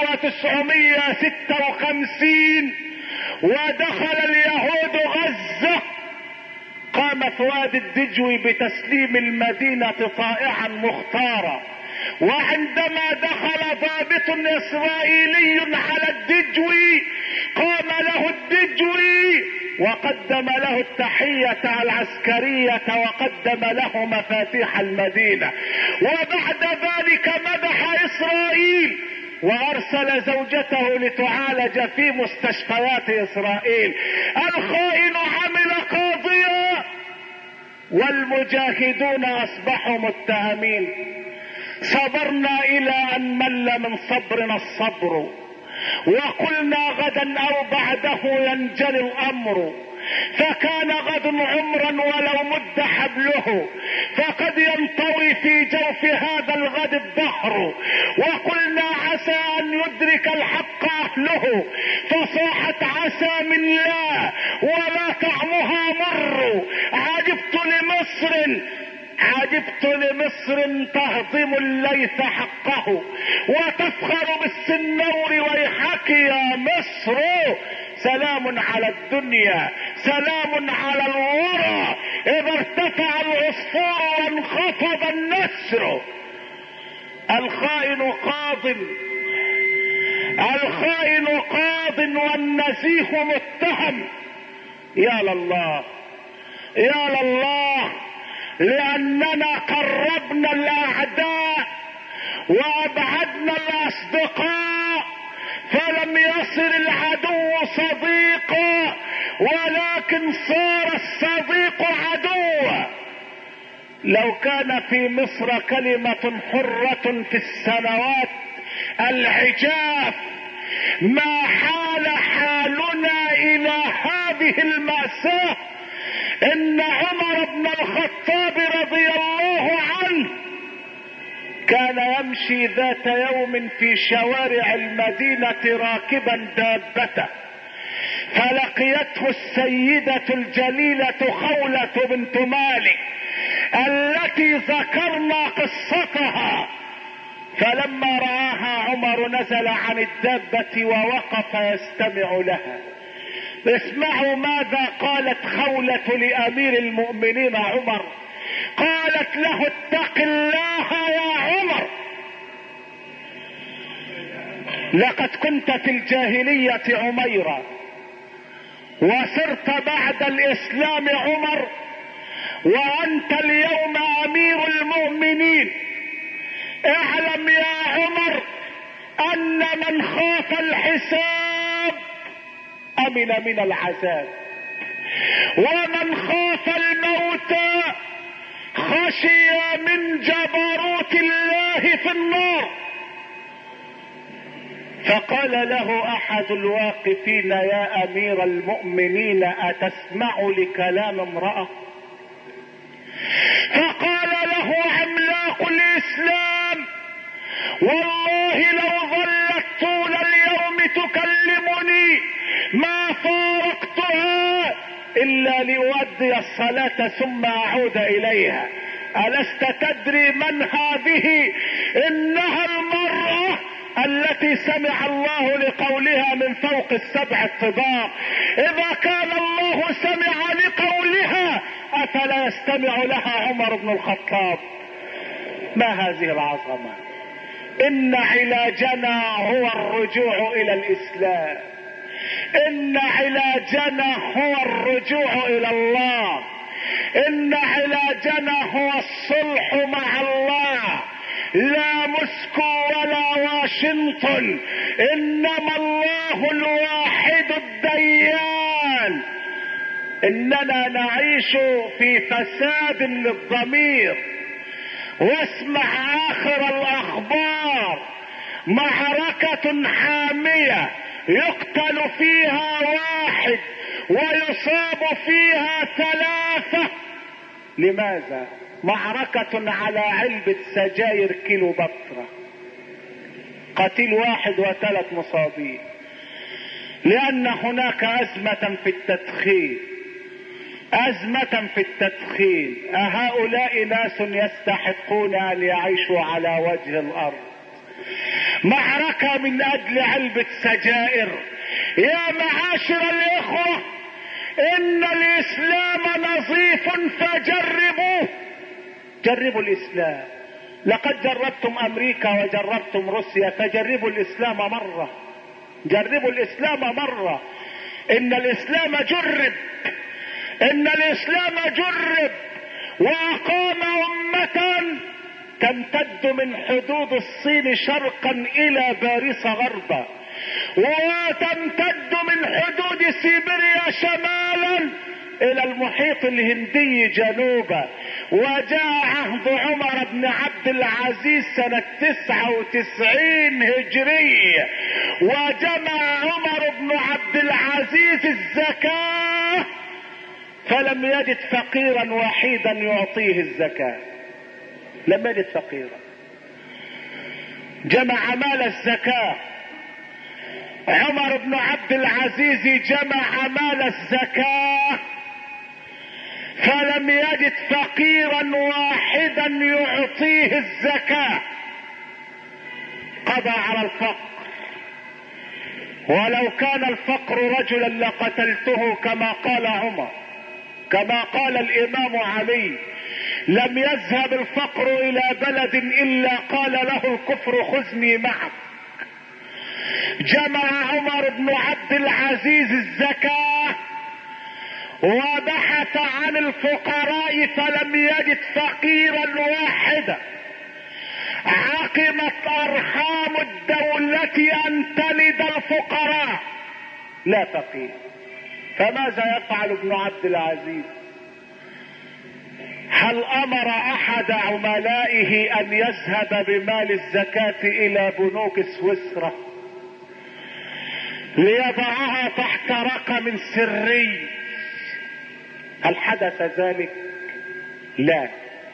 1956 ودخل اليهود غزة، قام فؤاد الدجوي بتسليم المدينة طائعا مختارا. وعندما دخل ضابط إسرائيلي على الدجوي قام له الدجوي وقدم له التحية العسكرية وقدم له مفاتيح المدينة. وبعد ذلك مدح إسرائيل وارسل زوجته لتعالج في مستشفيات اسرائيل. الخائن عمل قاضيا والمجاهدون اصبحوا متهمين. صبرنا الى ان مل من صبرنا الصبر، وقلنا غدا او بعده ينجلي الامر، فكان غد عمرا ولو مد حبله، فقد ينطوي في جوف هذا الغد الدهر. وقلنا عسى ان يدرك الحق اهله، فصاحت عسى من لا ولا طعمها مر. عجبت لمصر تهضم الليث حقه وتفخر بالسنور، ويحك يا مصر سلام على الدنيا سلام على الورى، اذا ارتفع العصفور وانخفض النسر. الخائن قاض والنزيه متهم. يا لله يا لله، لاننا قربنا الاعداء وابعدنا الاصدقاء، فلم يصر العدو صديقا ولكن صار الصديق عدوا. لو كان في مصر كلمة حرة في السنوات العجاف ما حال حالنا الى هذه المأساة. ان عمر بن الخطاب رضي الله عنه كان يمشي ذات يوم في شوارع المدينة راكبا دابته، فلقيته السيدة الجليلة خولة بنت مالك التي ذكرنا قصتها. فلما رآها عمر نزل عن الدابة ووقف يستمع لها. اسمعوا ماذا قالت خولة لأمير المؤمنين عمر. قالت له: اتق الله يا عمر، لقد كنت في الجاهلية عميرا وصرت بعد الإسلام عمر، وأنت اليوم أمير المؤمنين. اعلم يا عمر أن من خاف الحساب أمن من العذاب، ومن خاف الموت خشي من جبروت الله في النار. فقال له احد الواقفين: يا امير المؤمنين اتسمع لكلام امرأة؟ فقال له عملاق الاسلام: والله لو ظلت طول اليوم تكلمني ما فارقتها الا لأؤدي الصلاة ثم اعود اليها. ألست تدري من هذه؟ انها المرأة التي سمع الله لقولها من فوق السبع الطباق. اذا كان الله سمع لقولها افلا يستمع لها عمر بن الخطاب؟ ما هذه العظمة؟ ان علاجنا هو الرجوع الى الاسلام، ان علاجنا هو الرجوع الى الله، ان علاجنا هو الصلح مع الله، لا موسكو ولا واشنطن، انما الله الواحد الديان ديان، اننا نعيش في فساد للضمير. واسمع اخر الاخبار: معركة حامية يقتل فيها 1 ويصاب فيها 3. لماذا؟ معركة على علبة سجاير كيلو بطرة، قتيل 1 و3 مصابين، لان هناك ازمة في التدخين. أزمة في التدخين. أهؤلاء ناس يستحقون أن يعيشوا على وجه الأرض؟ معركة من أجل علبة سجائر. يا معاشر الإخوة، إن الإسلام نظيف فجربوه. جربوا الإسلام. لقد جربتم أمريكا وجربتم روسيا، فجربوا الإسلام مرة. جربوا الإسلام مرة. إن الإسلام جرب، إن الإسلام جرب وأقام أمة تمتد من حدود الصين شرقا إلى باريس غربا، وتمتد من حدود سيبيريا شمالا إلى المحيط الهندي جنوبا. وجاء عهد عمر بن عبد العزيز سنة 99 هجرية، وجمع عمر بن عبد العزيز الزكاة، فلم يجد فقيرا وحيدا يعطيه الزكاة. لم يجد فقيرا، جمع مال الزكاة. عمر بن عبد العزيز جمع مال الزكاة، فلم يجد فقيرا واحدا يعطيه الزكاة. قضى على الفقر. ولو كان الفقر رجلا لقتلته كما قال عمر، كما قال الامام علي: لم يذهب الفقر الى بلد الا قال له الكفر خذني معك. جمع عمر بن عبد العزيز الزكاة وبحث عن الفقراء فلم يجد فقيرا واحدا. عقمت ارحام الدولة ان تلد الفقراء، لا فقير. فماذا يفعل ابن عبد العزيز؟ هل امر احد عملائه ان يذهب بمال الزكاة الى بنوك سويسرا ليضعها تحت رقم سري؟ هل حدث ذلك؟ لا،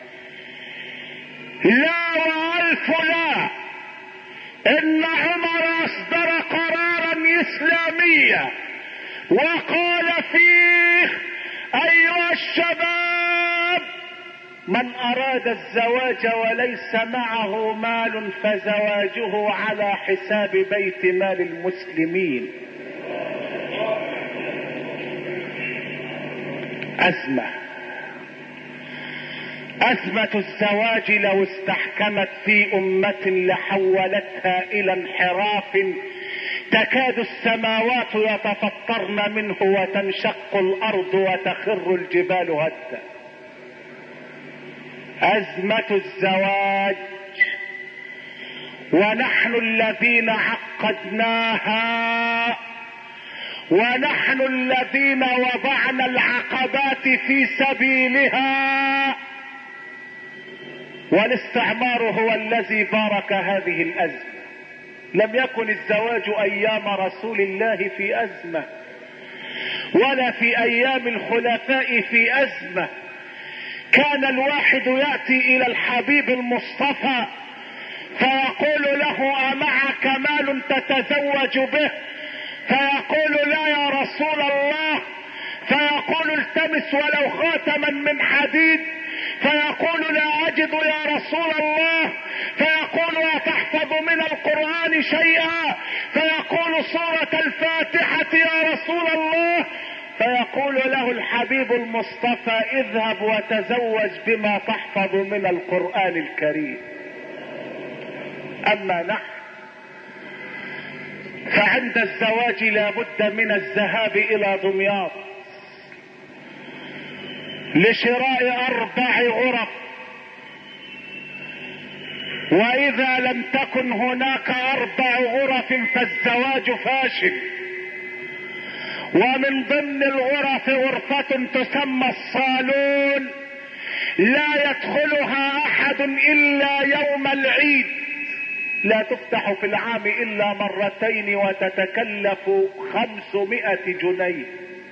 لا والف لا. ان عمر اصدر قرارا اسلاميا وقال فيه: ايها الشباب، من اراد الزواج وليس معه مال فزواجه على حساب بيت مال المسلمين. أزمة الزواج لو استحكمت في أمة لحولتها إلى انحراف تكاد السماوات يتفطرن منه وتنشق الأرض وتخر الجبال هدا. أزمة الزواج، ونحن الذين عقدناها، ونحن الذين وضعنا العقبات في سبيلها، والاستعمار هو الذي بارك هذه الأزمة. لم يكن الزواج أيام رسول الله في أزمة، ولا في أيام الخلفاء في أزمة. كان الواحد يأتي إلى الحبيب المصطفى فيقول له: أمعك مال تتزوج به؟ فيقول: لا يا رسول الله. فيقول: التمس ولو خاتما من حديد. فيقول: لا أجد يا رسول الله. فيقول: أتحفظ من القرآن شيئا؟ فيقول: سورة الفاتحة يا رسول الله. فيقول له الحبيب المصطفى: اذهب وتزوج بما تحفظ من القرآن الكريم. أما نحن فعند الزواج لا بد من الذهاب إلى دمياط لشراء 4 غرف، وإذا لم تكن هناك 4 غرف فالزواج فاشل. ومن ضمن الغرف غرفة تسمى الصالون، لا يدخلها احد الا يوم العيد، لا تفتح في العام الا مرتين وتتكلف 500 جنيه.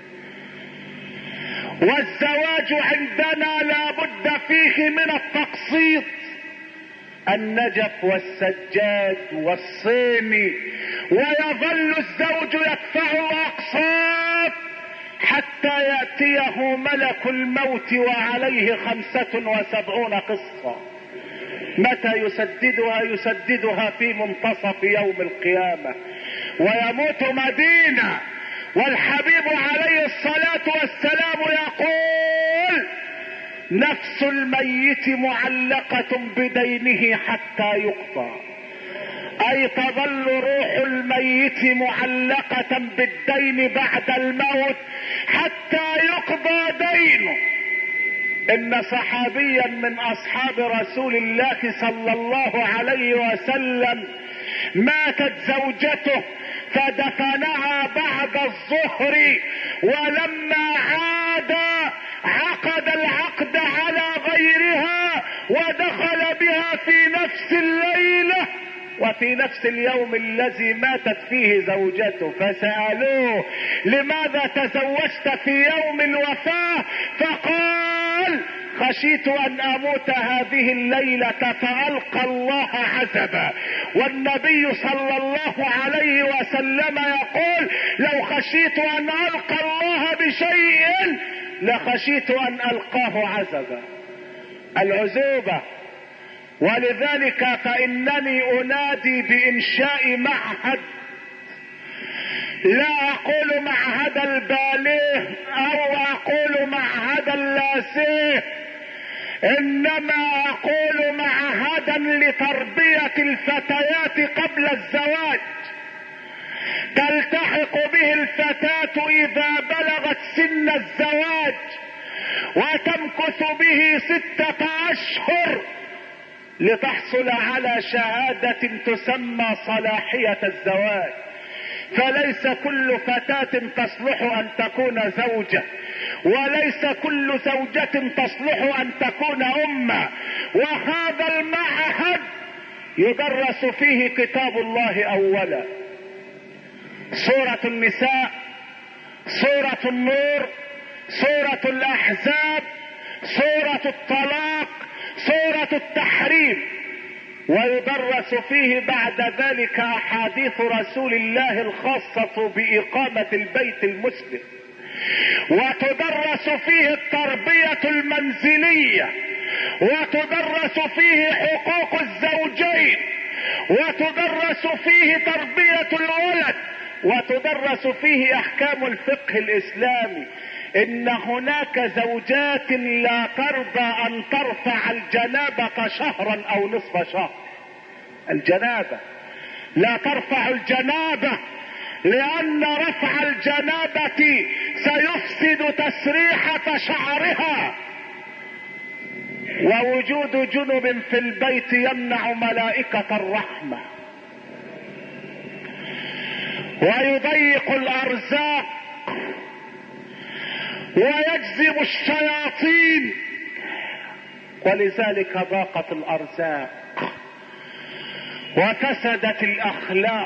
والزواج عندنا لا بد فيه من التقسيط، النجف والسجاد والصيني، ويظل الزوج يدفع الاقساط حتى يأتيه ملك الموت وعليه 75 قسطا. متى يسددها؟ يسددها في منتصف يوم القيامة. ويموت مدينة والحبيب عليه الصلاة والسلام يقول: نفس الميت معلقة بدينه حتى يقضى، اي تظل روح الميت معلقة بالدين بعد الموت حتى يقضى دينه. ان صحابيا من اصحاب رسول الله صلى الله عليه وسلم ماتت زوجته فدفنها بعد الظهر، ولما عاد عقد العقد على غيرها ودخل بها في نفس الليلة وفي نفس اليوم الذي ماتت فيه زوجته. فسألوه: لماذا تزوجت في يوم الوفاة؟ فقال: خشيت ان اموت هذه الليلة فالقى الله عزبا. والنبي صلى الله عليه وسلم يقول: لو خشيت ان القى الله بشيء لخشيت ان القاه عزبا. العزوبة. ولذلك فانني انادي بانشاء معهد، لا اقول معهد الباليه او اقول معهد اللاسيه، انما اقول معهدا لتربية الفتيات قبل الزواج، تلتحق به الفتاة اذا بلغت سن الزواج وتمكث به 6 اشهر لتحصل على شهادة تسمى صلاحية الزواج. فليس كل فتاة تصلح ان تكون زوجة، وليس كل زوجة تصلح ان تكون امة. وهذا المعهد يدرس فيه كتاب الله اولا، سورة النساء، سورة النور، سورة الاحزاب، سورة الطلاق، سورة التحريم. ويدرس فيه بعد ذلك احاديث رسول الله الخاصة باقامة البيت المسلم، وتدرس فيه التربية المنزلية، وتدرس فيه حقوق الزوجين، وتدرس فيه تربية الولد، وتدرس فيه احكام الفقه الاسلامي. ان هناك زوجات لا ترضى ان ترفع الجنابة شهرا او نصف شهر. الجنابة لا ترفع الجنابة، لان رفع الجنابة سيفسد تسريحة شعرها، ووجود جنب في البيت يمنع ملائكة الرحمة ويضيق الارزاق ويجذب الشياطين، ولذلك ضاقت الارزاق وفسدت الاخلاق.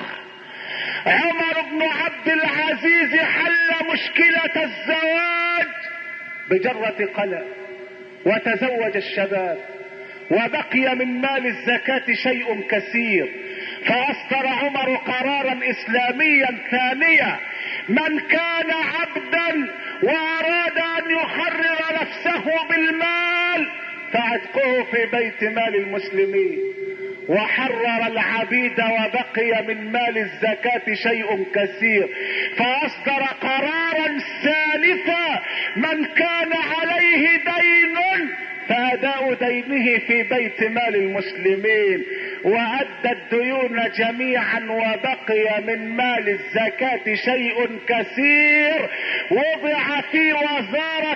عمر بن عبد العزيز حل مشكلة الزواج بجرة قلم وتزوج الشباب، وبقي من مال الزكاة شيء كثير، فاصدر عمر قرارا اسلاميا ثانيا: من كان عبدا واراد ان يحرر نفسه بالمال فعتقه في بيت مال المسلمين، وحرر العبيد وبقي من مال الزكاة شيء كثير، فاصدر قرارا ثالثا: من كان عليه دين فاداء دينه في بيت مال المسلمين، وادى الديون جميعا وبقي من مال الزكاة شيء كثير، وضع في وزارة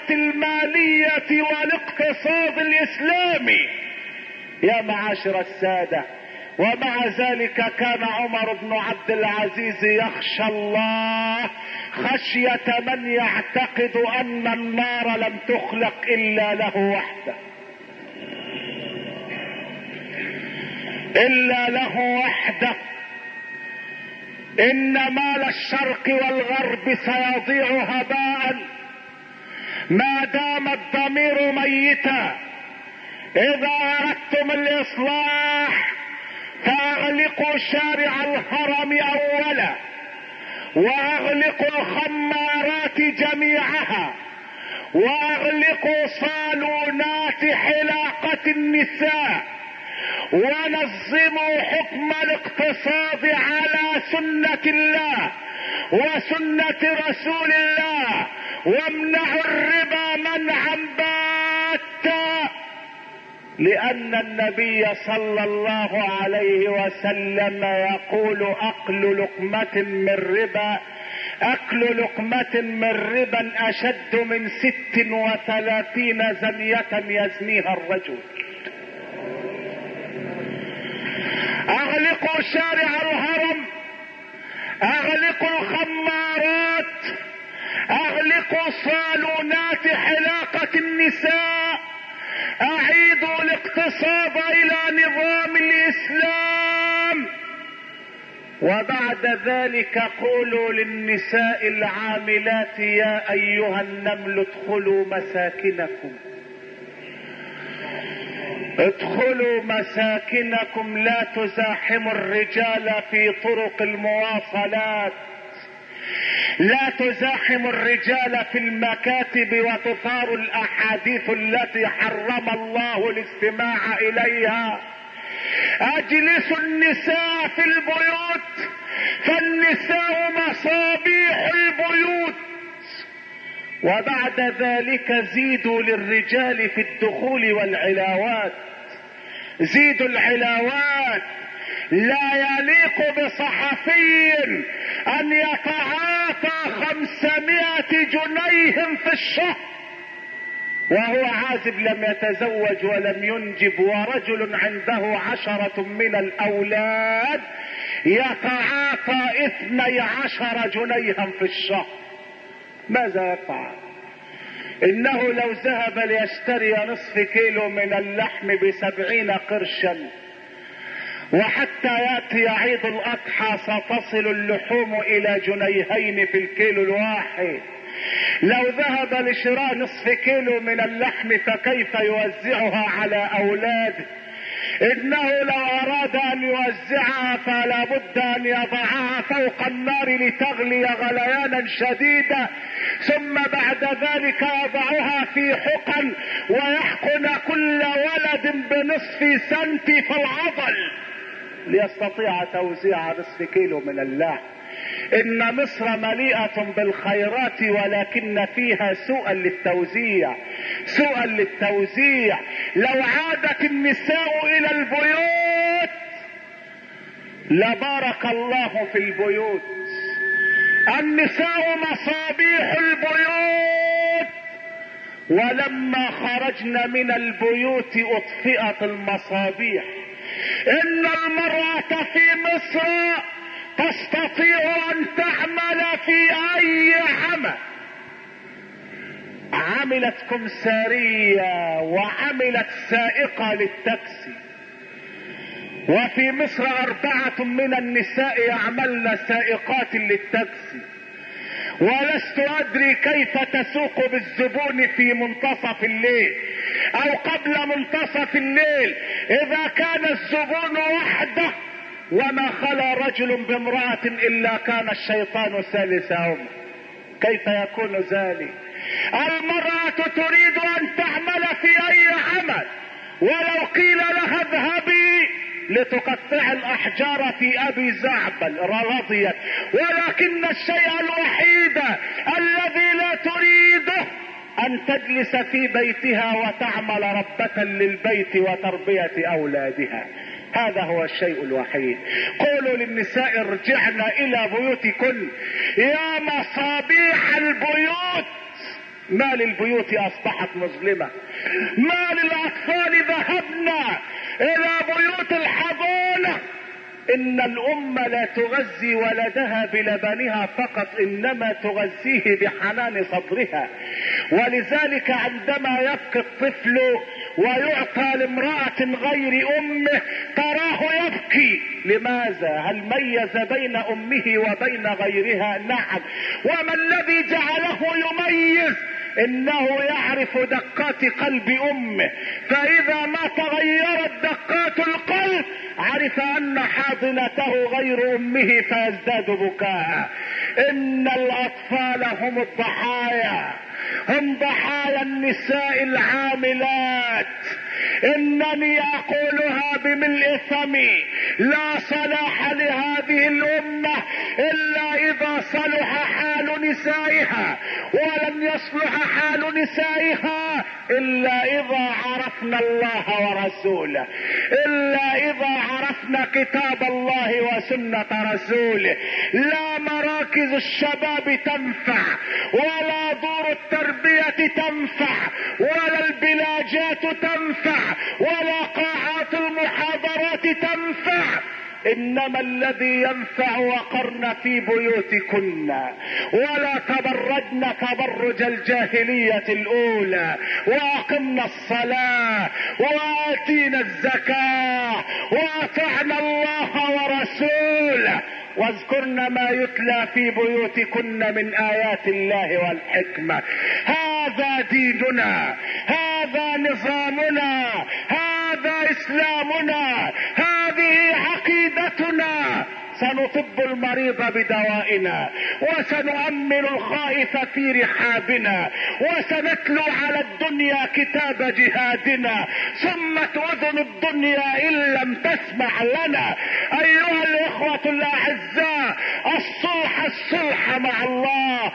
المالية والاقتصاد الاسلامي. يا معاشر السادة، ومع ذلك كان عمر بن عبد العزيز يخشى الله خشية من يعتقد ان النار لم تخلق الا له وحده، الا له وحده. ان مال الشرق والغرب سيضيع هباء ما دام الضمير ميتا. اذا اردتم الاصلاح فاغلقوا شارع الهرم اولا، واغلقوا الخمارات جميعها، واغلقوا صالونات حلاقة النساء، ونظموا حكم الاقتصاد على سنة الله وسنة رسول الله، وامنعوا الربا منعا باتا، لان النبي صلى الله عليه وسلم يقول اكل لقمة من ربا اشد من 36 زنية يزنيها الرجل. اغلقوا شارع الهرم، اغلقوا الخمارات، اغلقوا صالونات حلاقة النساء، اعيدوا الاقتصاد الى نظام الاسلام، وبعد ذلك قولوا للنساء العاملات يا ايها النمل ادخلوا مساكنكم، ادخلوا مساكنكم، لا تزاحموا الرجال في طرق المواصلات، لا تزاحموا الرجال في المكاتب وتثار الاحاديث التي حرم الله الاستماع اليها. اجلسوا النساء في البيوت، فالنساء مصابيح البيوت. وبعد ذلك زيدوا للرجال في الدخول والعلاوات، زيدوا العلاوات. لا يليق بصحفي ان يتعاطى 500 جنيه في الشهر وهو عازب لم يتزوج ولم ينجب، ورجل عنده 10 من الاولاد يتعاطى 12 جنيها في الشهر. ماذا يفعل؟ انه لو ذهب ليشتري نصف كيلو من اللحم ب70 قرشا، وحتى ياتي عيد الاضحى ستصل اللحوم الى 2 في الكيلو الواحد. لو ذهب لشراء نصف كيلو من اللحم فكيف يوزعها على اولاده؟ انه لو اراد ان يوزعها فلا بد ان يضعها فوق النار لتغلي غليانا شديدا، ثم بعد ذلك يضعها في حقن ويحقن كل ولد بنصف سنت في العضل ليستطيع توزيع نصف كيلو من اللحم. ان مصر مليئة بالخيرات ولكن فيها سوءا للتوزيع. لو عادت النساء الى البيوت لبارك الله في البيوت. النساء مصابيح البيوت، ولما خرجنا من البيوت اطفئت المصابيح. ان المرأة في مصر تستطيع ان تعمل في اي عمل. عملت كمسارية وعملت سائقة للتاكسي، وفي مصر 4 من النساء يعملن سائقات للتاكسي. ولست ادري كيف تسوق بالزبون في منتصف الليل او قبل منتصف الليل اذا كان الزبون وحده وما خلا رجل بامرأة الا كان الشيطان ثالثهما. كيف يكون ذلك؟ المرأة تريد ان تعمل في اي عمل، ولو قيل لها اذهبي لتقطع الاحجار في ابي زعبل رضيت، ولكن الشيء الوحيد الذي لا تريده ان تجلس في بيتها وتعمل ربة للبيت وتربية اولادها. هذا هو الشيء الوحيد. قولوا للنساء ارجعن الى بيوتكن يا مصابيح البيوت. ما للبيوت اصبحت مظلمة، ما للاطفال ذهبنا الى بيوت الحضانة. ان الام لا تغذي ولدها بلبنها فقط، انما تغذيه بحنان صدرها. ولذلك عندما يبكي الطفل ويعطى لامرأة غير امه تراه يبكي. لماذا؟ هل ميز بين امه وبين غيرها؟ نعم. وما الذي جعله يميز؟ انه يعرف دقات قلب امه، فاذا ما تغيرت دقات القلب عرف ان حاضنته غير امه فيزداد بكاء. ان الاطفال هم الضحايا، هم ضحايا النساء العاملات. انني اقولها بملء فمي، لا صلاح لهذه الامة الا اذا صلح حال نسائها، ولن يصلح حال نسائها الا اذا عرفنا الله ورسوله، الا اذا عرفنا كتاب الله وسنة رسوله. لا مراكز الشباب تنفع، ولا دور التربية تنفع، ولا البلاجات تنفع، ولا قاعات المحاضرات تنفع. انما الذي ينفع وقرن في بيوتكن ولا تبرجن تبرج الجاهلية الاولى، واقمنا الصلاة واتينا الزكاة واطعنا الله ورسوله، واذكرن ما يتلى في بيوتكن من ايات الله والحكمة. هذا ديننا، هذا نظامنا، هذا اسلامنا، هذه عقيدتنا. سنطب المريض بدوائنا، وسنؤمن الخائف في رحابنا، وسنتلو على الدنيا كتاب جهادنا. ثم اذن الدنيا ان لم تسمع لنا. ايها الاخوة الاعزاء، الصلح مع الله،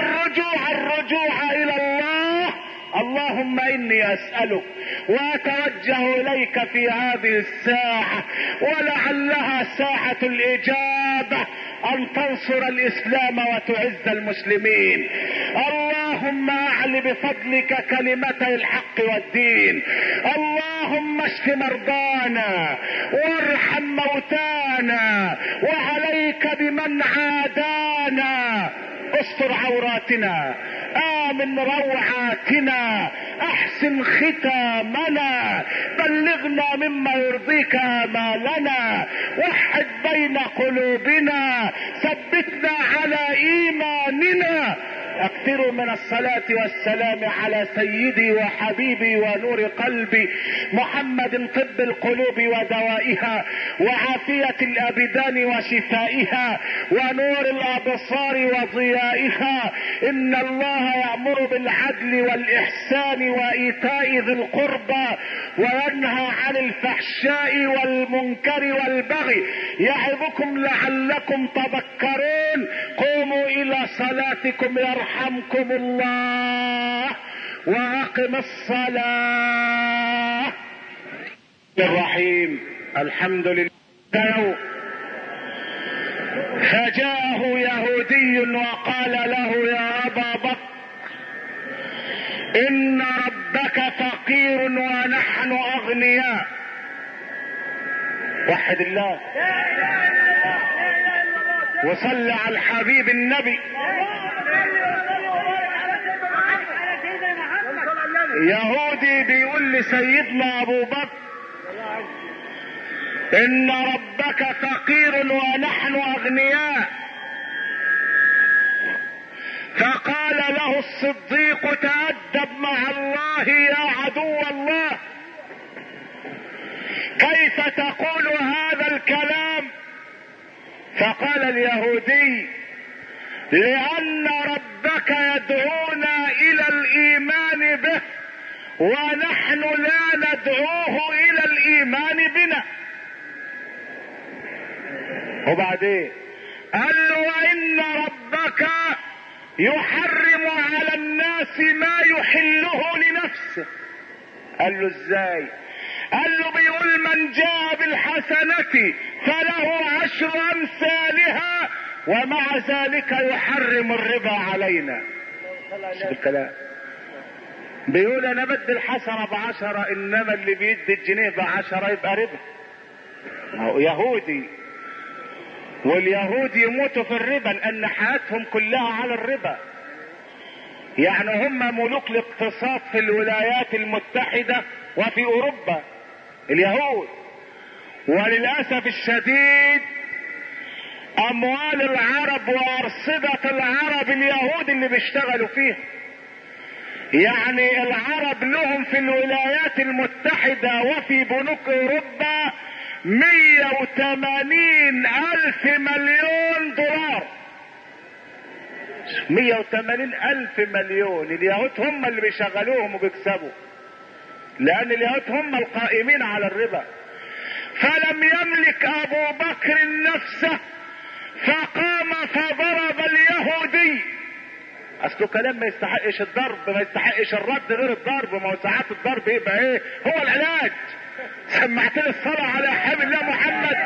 الرجوع الى الله. اللهم اني اسألك واتوجه اليك في هذه الساعة، ولعلها ساعة الاجابة، ان تنصر الاسلام وتعز المسلمين. اللهم اعل بفضلك كلمتي الحق والدين. اللهم اشف مرضانا وارحم موتانا، وعليك بمن عادانا. استر عوراتنا، امن روعاتنا، احسن ختامنا، بلغنا مما يرضيك امالنا، وحد بين قلوبنا، ثبتنا على ايماننا. اكثروا من الصلاة والسلام على سيدي وحبيبي ونور قلبي محمد، طب القلوب ودوائها، وعافية الابدان وشفائها، ونور الابصار وضيائها. ان الله يأمر بالعدل والاحسان وايتاء ذي القربى، وينهى عن الفحشاء والمنكر والبغي، يعظكم لعلكم تذكرون. قوموا الى صلاتكم يرحمكم الله، واقم الصلاة. الرحيم. الحمد لله. فجاءه يهودي وقال له يا ابا بكر ان ربك فقير ونحن اغنياء. وحد الله وصل على الحبيب النبي. يهودي بيقول لسيدنا ابو بكر ان ربك فقير ونحن اغنياء. فقال له الصديق تأدب مع الله يا عدو الله، كيف تقول هذا الكلام؟ فقال اليهودي لأن ربك يدعونا إلى الإيمان به، ونحن لا ندعوه إلى الإيمان بنا. وبعدين قال له وإن ربك يحرم على الناس ما يحله لنفسه. قال له ازاي؟ قال له بيقول من جاء بالحسنة فله 10 أمثالها، ومع ذلك يحرم الربا علينا. شوف الكلام. بيقول انا بدي الحسنة ب10، انما اللي بيدي الجنيه ب10 يبقى ربا. هو يهودي، واليهود يموتوا في الربا لان حياتهم كلها على الربا. يعني هم ملوك الاقتصاد في الولايات المتحدة وفي اوروبا اليهود. وللأسف الشديد اموال العرب وارصدة العرب اليهود اللي بيشتغلوا فيها. يعني العرب لهم في الولايات المتحدة وفي بنوك اوروبا 180,000 مليون دولار. 180,000 مليون. اليهود هم اللي بيشغلوهم وبيكسبوا، لان اليهود هم القائمين على الربا. فلم يملك ابو بكر نفسه فقام فضرب اليهودي. اصله كلام ما يستحقش الضرب، ما يستحقش الرد غير الضرب. ما هو ساعات الضرب يبقى ايه هو العلاج. سمعتني الصلاة على حبيب الله محمد.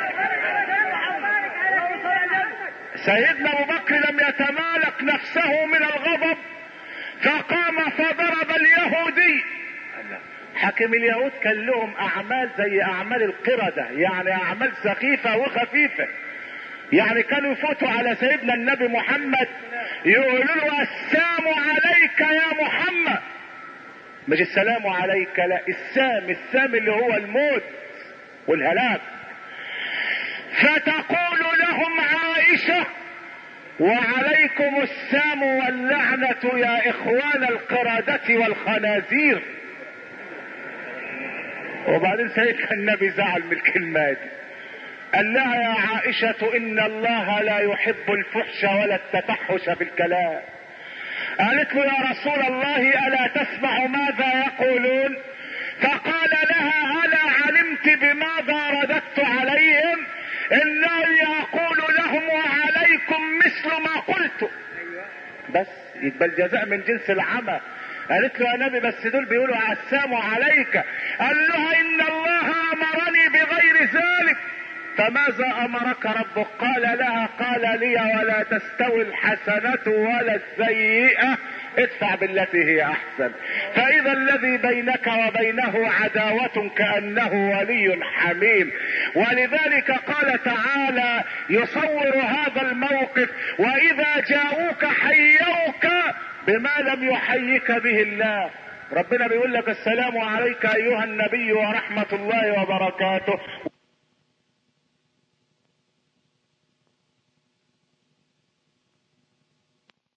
سيدنا ابو بكر لم يتمالك نفسه من الغضب فقام فضرب اليهودي. حاكم اليهود كان لهم اعمال زي اعمال القردة، يعني اعمال سخيفة وخفيفة. يعني كانوا يفوتوا على سيدنا النبي محمد يقولوا له السلام عليك يا محمد، مش السلام عليك، لا، السام اللي هو الموت والهلاك. فتقول لهم عائشة وعليكم السام واللعنة يا اخوان القردة والخنازير. وبعدين سيدنا النبي زعل من الكلمة دي، قال لها يا عائشة ان الله لا يحب الفحش ولا التفحش في الكلام. قالت له يا رسول الله الا تسمع ماذا يقولون؟ فقال لها الا علمت بماذا رددت عليهم؟ انه يقول لهم وعليكم مثل ما قلت. بس يبقى الجزاء من جنس العمل. قالت له يا نبي بس دول بيقولوا السلام عليك. قال لها ان الله امرني بغير ذلك. فماذا امرك ربك؟ قال لها قال لي ولا تستوي الحسنة ولا السيئة ادفع بالتي هي احسن، فاذا الذي بينك وبينه عداوة كأنه ولي حميم. ولذلك قال تعالى يصور هذا الموقف واذا جاءوك حيوك بما لم يحيك به الله. ربنا بيقول لك السلام عليك ايها النبي ورحمة الله وبركاته.